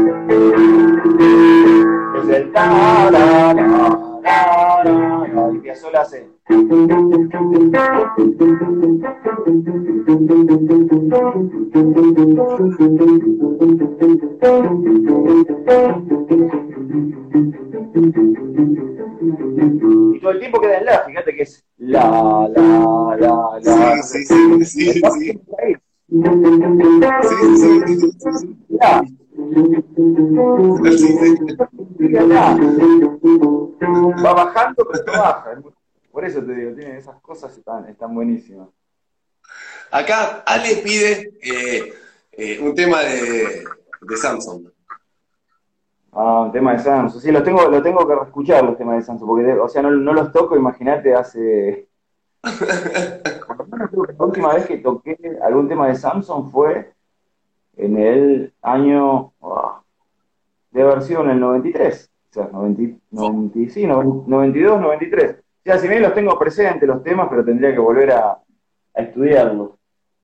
Es el ta-ra-ra-ra-ra, y Piazzolla hace. Y todo el tiempo queda en la, fíjate que es la. Sí, sí, sí, sí, sí. La. Va bajando, pero no baja. Por eso te digo, tiene esas cosas, están buenísimas. Acá Ale pide un tema de Samsung. Ah, un tema de Samsung. Sí, lo tengo que reescuchar los temas de Samsung, porque, o sea, no los toco, imagínate, hace. Por lo menos creo que la última vez que toqué algún tema de Samsung fue en el año. Debe haber sido en el 93. O sea, 92, 93. O sea, si bien los tengo presentes los temas, pero tendría que volver a estudiarlos.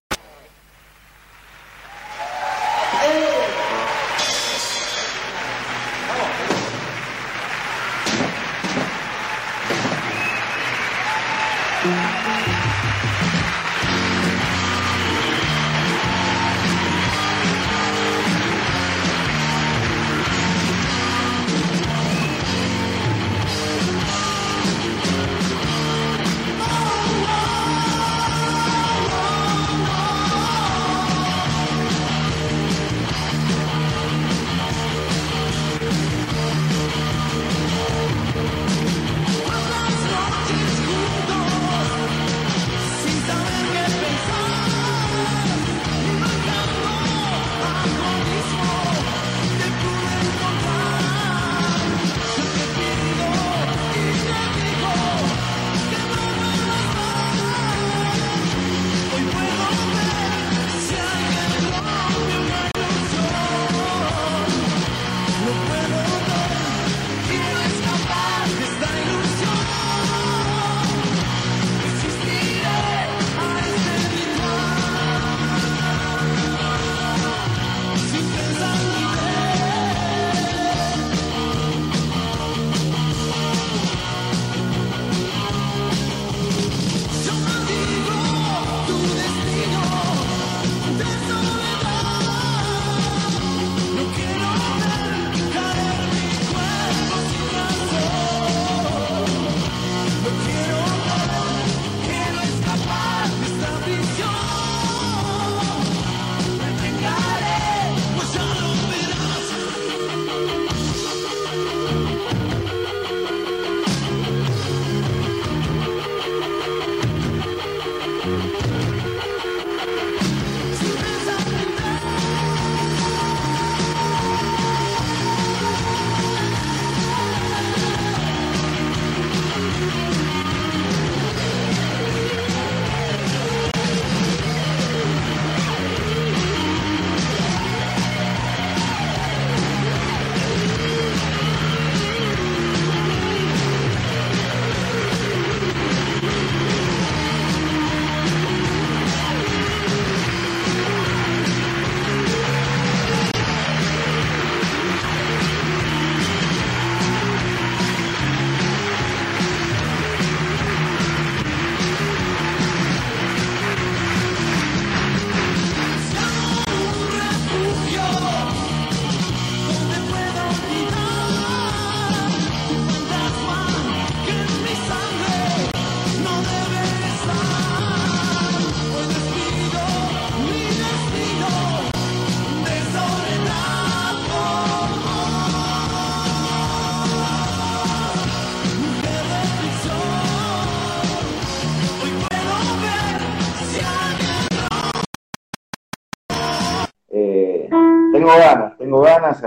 Tengo ganas,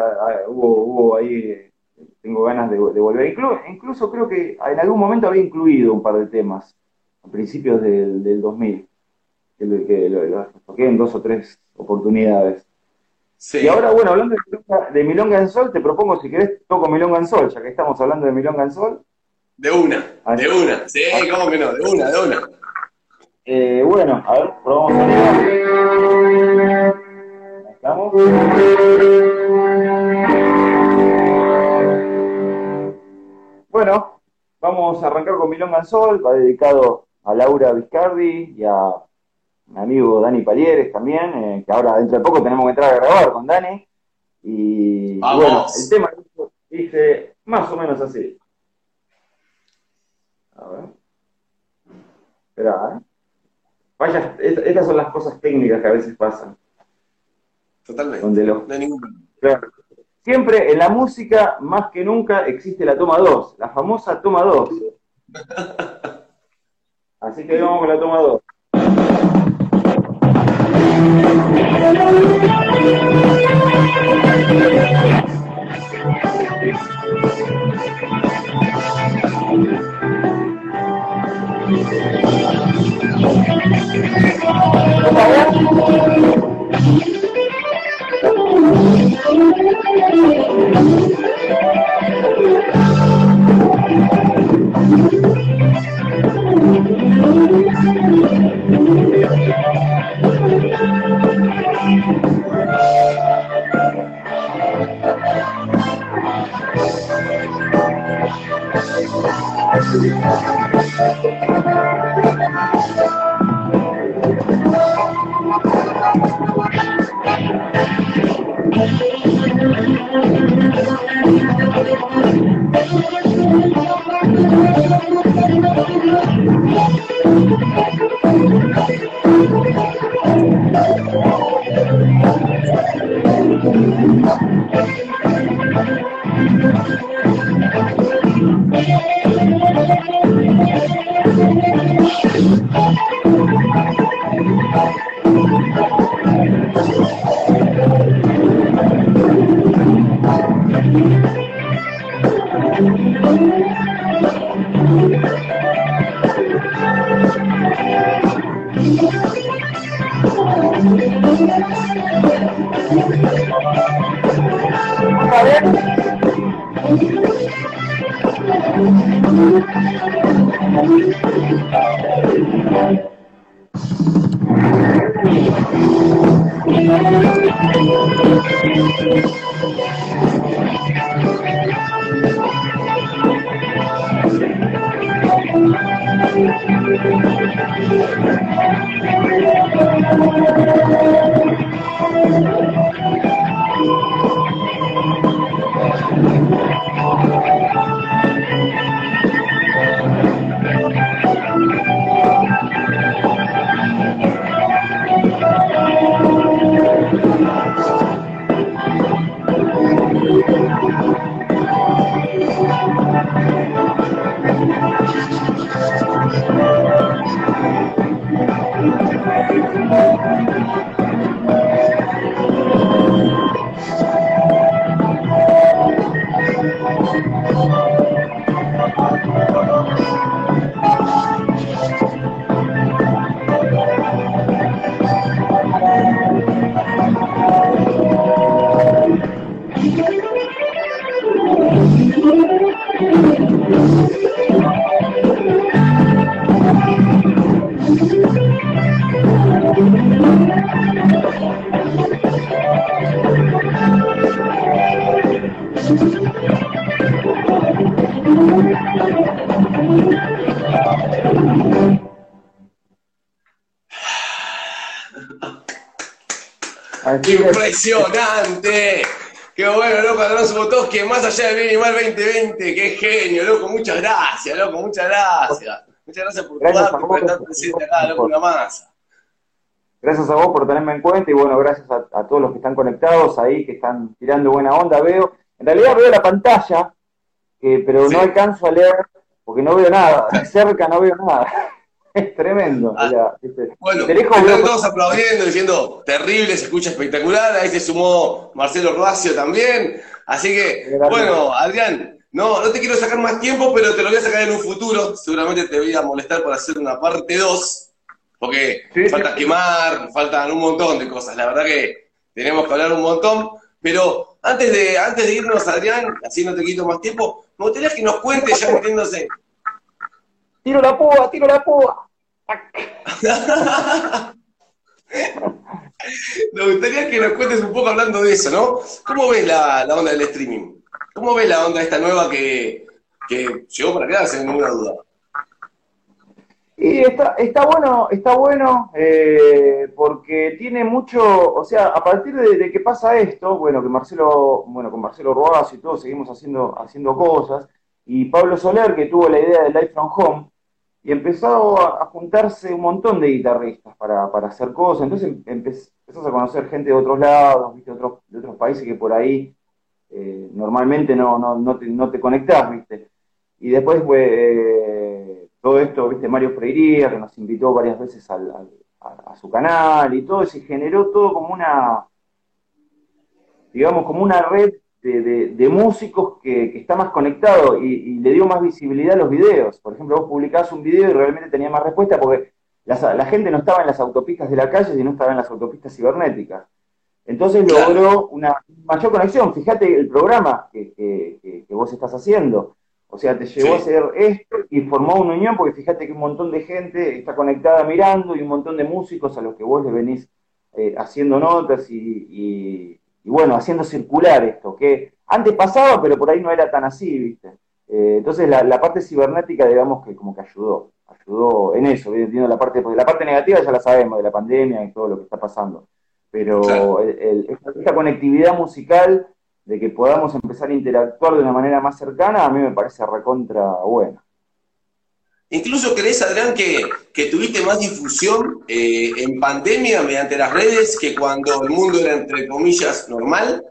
hubo ahí, tengo ganas de volver. Incluso creo que en algún momento había incluido un par de temas, a principios del 2000, que los toqué en 2 o 3 oportunidades. Sí. Y ahora, bueno, hablando de Milonga en Sol, te propongo, si querés, toco Milonga en Sol, ya que estamos hablando de Milonga en Sol. De una. Sí, ¿cómo que no? De una. Bueno, a ver, probamos sonido. Ahí estamos. Bueno, vamos a arrancar con Milonga al Sol, va dedicado a Laura Viscardi y a mi amigo Dani Palieres también, que ahora dentro de poco tenemos que entrar a grabar con Dani. Y bueno, el Vamos. tema dice más o menos así. A ver. Esperá, ¿eh? Vaya, estas son las cosas técnicas que a veces pasan. Totalmente. Donde los, No hay ningún problema. claro. Siempre en la música, más que nunca, existe la toma 2, la famosa toma 2. Así que vamos con la toma 2. ¡Impresionante! ¡Qué bueno, loco! Alonso Botosque, más allá del bien y mal 2020. ¡Qué genio, loco! Muchas gracias, loco, muchas gracias. Muchas gracias por tu arte y por estar presente acá, loco, una masa. Gracias a vos por tenerme en cuenta y bueno, gracias a todos los que están conectados ahí, que están tirando buena onda. En realidad veo la pantalla, pero Sí. no alcanzo a leer porque no veo nada. De cerca no veo nada. Es tremendo. Bueno, de lejos están veo... todos aplaudiendo, diciendo terrible, se escucha espectacular. Ahí se sumó Marcelo Ruacio también. Así que, bueno, Adrián, no te quiero sacar más tiempo, pero te lo voy a sacar en un futuro. Seguramente te voy a molestar por hacer una parte 2. Porque falta quemar, faltan un montón de cosas. La verdad que tenemos que hablar un montón. Pero antes de irnos, Adrián, así no te quito más tiempo, me gustaría que nos cuentes, ya metiéndose. ¡Tiro la púa, tiro la púa! Me gustaría que nos cuentes un poco hablando de eso, ¿no? ¿Cómo ves la onda del streaming? ¿Cómo ves la onda esta nueva que que llegó para quedarse, sin ninguna duda. Y está bueno, porque tiene mucho, o sea, a partir de que pasa esto, bueno, con Marcelo Roazo y todo, seguimos haciendo cosas, y Pablo Soler, que tuvo la idea del Live from Home, y empezó a juntarse un montón de guitarristas para hacer cosas, entonces empezás a conocer gente de otros lados, ¿viste? De otros países que por ahí normalmente no te conectás, ¿viste? Y después todo esto, ¿viste? Mario Freiría, que nos invitó varias veces a su canal y todo, y se generó todo como digamos, como una red de músicos que está más conectado y le dio más visibilidad a los videos. Por ejemplo, vos publicás un video y realmente tenía más respuesta porque la gente no estaba en las autopistas de la calle, sino estaba en las autopistas cibernéticas. Entonces logró una mayor conexión. Fíjate el programa que vos estás haciendo. O sea, te llevó a hacer esto y formó una unión, porque fíjate que un montón de gente está conectada mirando y un montón de músicos a los que vos les venís haciendo notas y bueno, haciendo circular esto, que antes pasaba, pero por ahí no era tan así, ¿viste? Entonces la parte cibernética, digamos que como que ayudó en eso, entiendo porque la parte negativa ya la sabemos, de la pandemia y todo lo que está pasando, pero esta conectividad musical de que podamos empezar a interactuar de una manera más cercana, a mí me parece recontra buena. Incluso crees, Adrián, que tuviste más difusión en pandemia mediante las redes que cuando el mundo era, entre comillas, normal.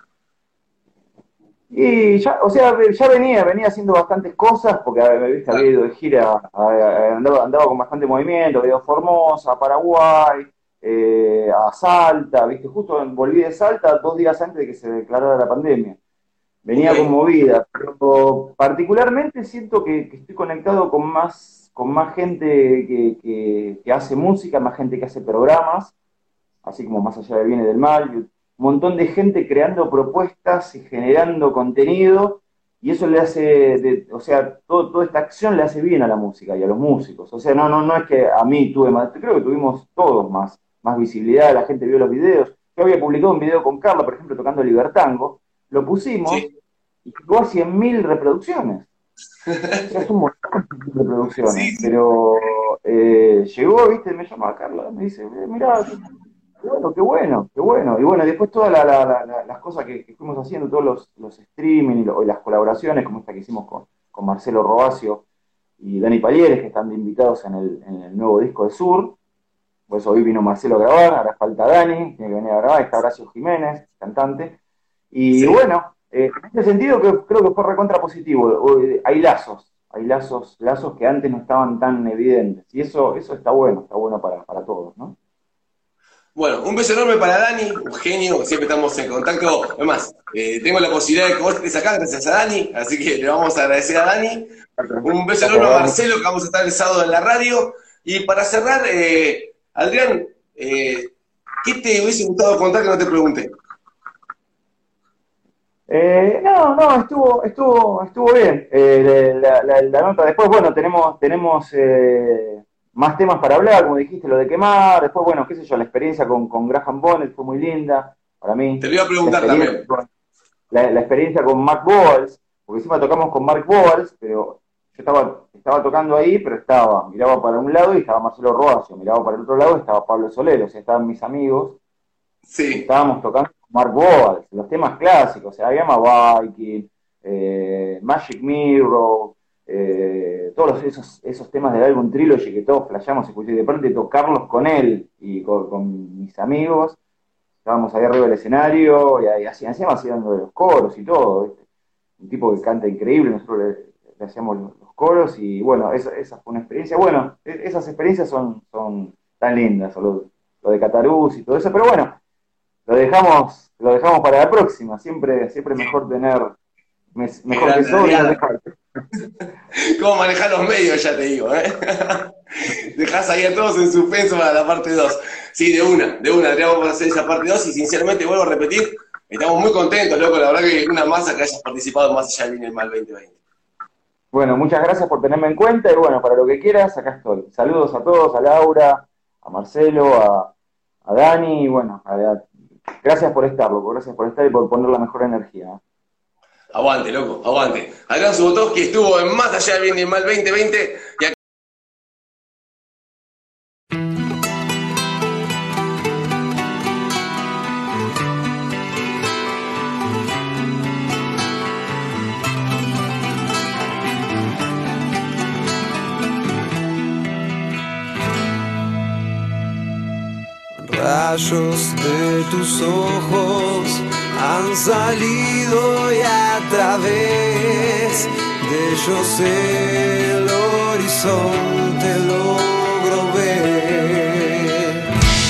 Y ya, o sea, ya venía haciendo bastantes cosas, porque había ido de gira, andaba con bastante movimiento, había ido a Formosa, a Paraguay, a Salta, ¿viste? Justo volví de Salta 2 días antes de que se declarara la pandemia. Venía conmovida, pero particularmente siento que estoy conectado con más gente que hace música, más gente que hace programas, así como Más allá del bien y del mal, un montón de gente creando propuestas y generando contenido, y eso le hace, o sea, toda esta acción le hace bien a la música y a los músicos. O sea, no es que a mí tuve más, creo que tuvimos todos más visibilidad, la gente vio los videos. Yo había publicado un video con Carla, por ejemplo, tocando Libertango, lo pusimos y llegó a 100.000 reproducciones. O sea, es un montón de reproducciones, pero llegó, viste, me llama Carla, me dice, mirá, qué bueno. Y bueno, después todas las cosas que fuimos haciendo, todos los streaming y las colaboraciones, como esta que hicimos con Marcelo Roacio y Dani Palieres, que están de invitados en el nuevo disco de Sur. Por eso hoy vino Marcelo a grabar, ahora falta Dani, tiene que venir a grabar, está Horacio Jiménez, cantante. Y bueno, en ese sentido creo que fue recontra positivo. Hay lazos que antes no estaban tan evidentes. Y eso está bueno para todos, ¿no? Bueno, un beso enorme para Dani, un genio, siempre estamos en contacto. Además, tengo la posibilidad de que vos estés acá gracias a Dani, así que le vamos a agradecer a Dani. Un beso enorme a Marcelo, que vamos a estar el sábado en la radio. Y para cerrar, Adrián, ¿qué te hubiese gustado contar que no te pregunté? Estuvo bien. La nota, después, bueno, tenemos más temas para hablar, como dijiste, lo de quemar, después, bueno, qué sé yo, la experiencia con Graham Bonnet fue muy linda para mí. Te lo iba a preguntar también. La experiencia con Mark Bowles, porque encima tocamos con Mark Bowles, pero yo estaba tocando ahí, pero miraba para un lado y estaba Marcelo Roacio, miraba para el otro lado y estaba Pablo Soler, o sea, estaban mis amigos. Sí. Estábamos tocando con Mark Bowles, los temas clásicos, o sea, había Viking, Magic Mirror, todos esos temas del álbum Trilogy que todos flasheamos, escuché, y de pronto tocarlos con él y con mis amigos, estábamos ahí arriba del escenario y así haciendo los coros y todo, ¿viste? Un tipo que canta increíble, nosotros le hacíamos los coros y bueno, esa fue una experiencia. Bueno, esas experiencias son tan lindas, lo de Catarús y todo eso, pero bueno, lo dejamos para la próxima, siempre mejor tener mejor que sobre y no dejar. ¿Cómo manejar los medios? Ya te digo, Dejás ahí a todos en suspenso para la parte 2. Sí, de una, Adrián, vamos a hacer esa parte 2 y sinceramente vuelvo a repetir, estamos muy contentos, loco, la verdad que una masa que hayas participado Más allá del bien y el mal 2020. Bueno, muchas gracias por tenerme en cuenta y bueno, para lo que quieras, acá estoy. Saludos a todos, a Laura, a Marcelo, a Dani y bueno, gracias por estar, loco, gracias por estar y por poner la mejor energía. Aguante, loco, aguante. Adrián Subotovsky estuvo en Más Allá del Bien y el Mal 2020 y acá... Rayos de tus ojos han salido y a través de ellos el horizonte logro ver.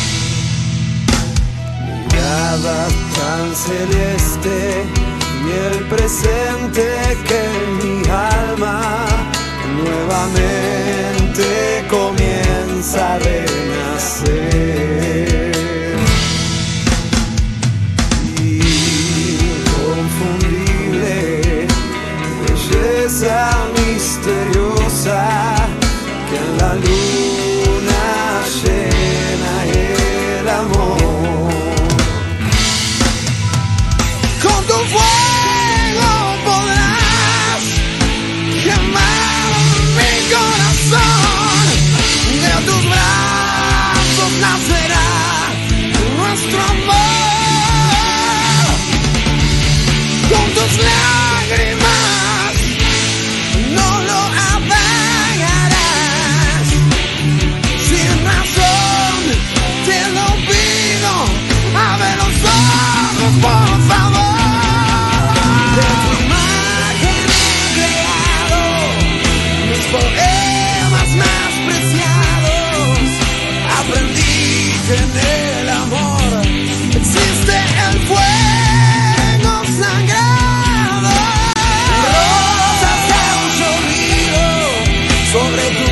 Mirada tan celeste y el presente que en mi alma nuevamente comienza a renacer. Belleza misteriosa que en la luna llena el amor. Con tu fuego podrás quemar mi corazón. De tus brazos nacerá nuestro amor. Con tus lágrimas no lo apagarás. Sin razón te lo pido, abre los ojos por favor. De tu imagen he creado mis poemas más preciados. Aprendí que en el amor existe el fuego sagrado. Rosas que han llovido sobre tu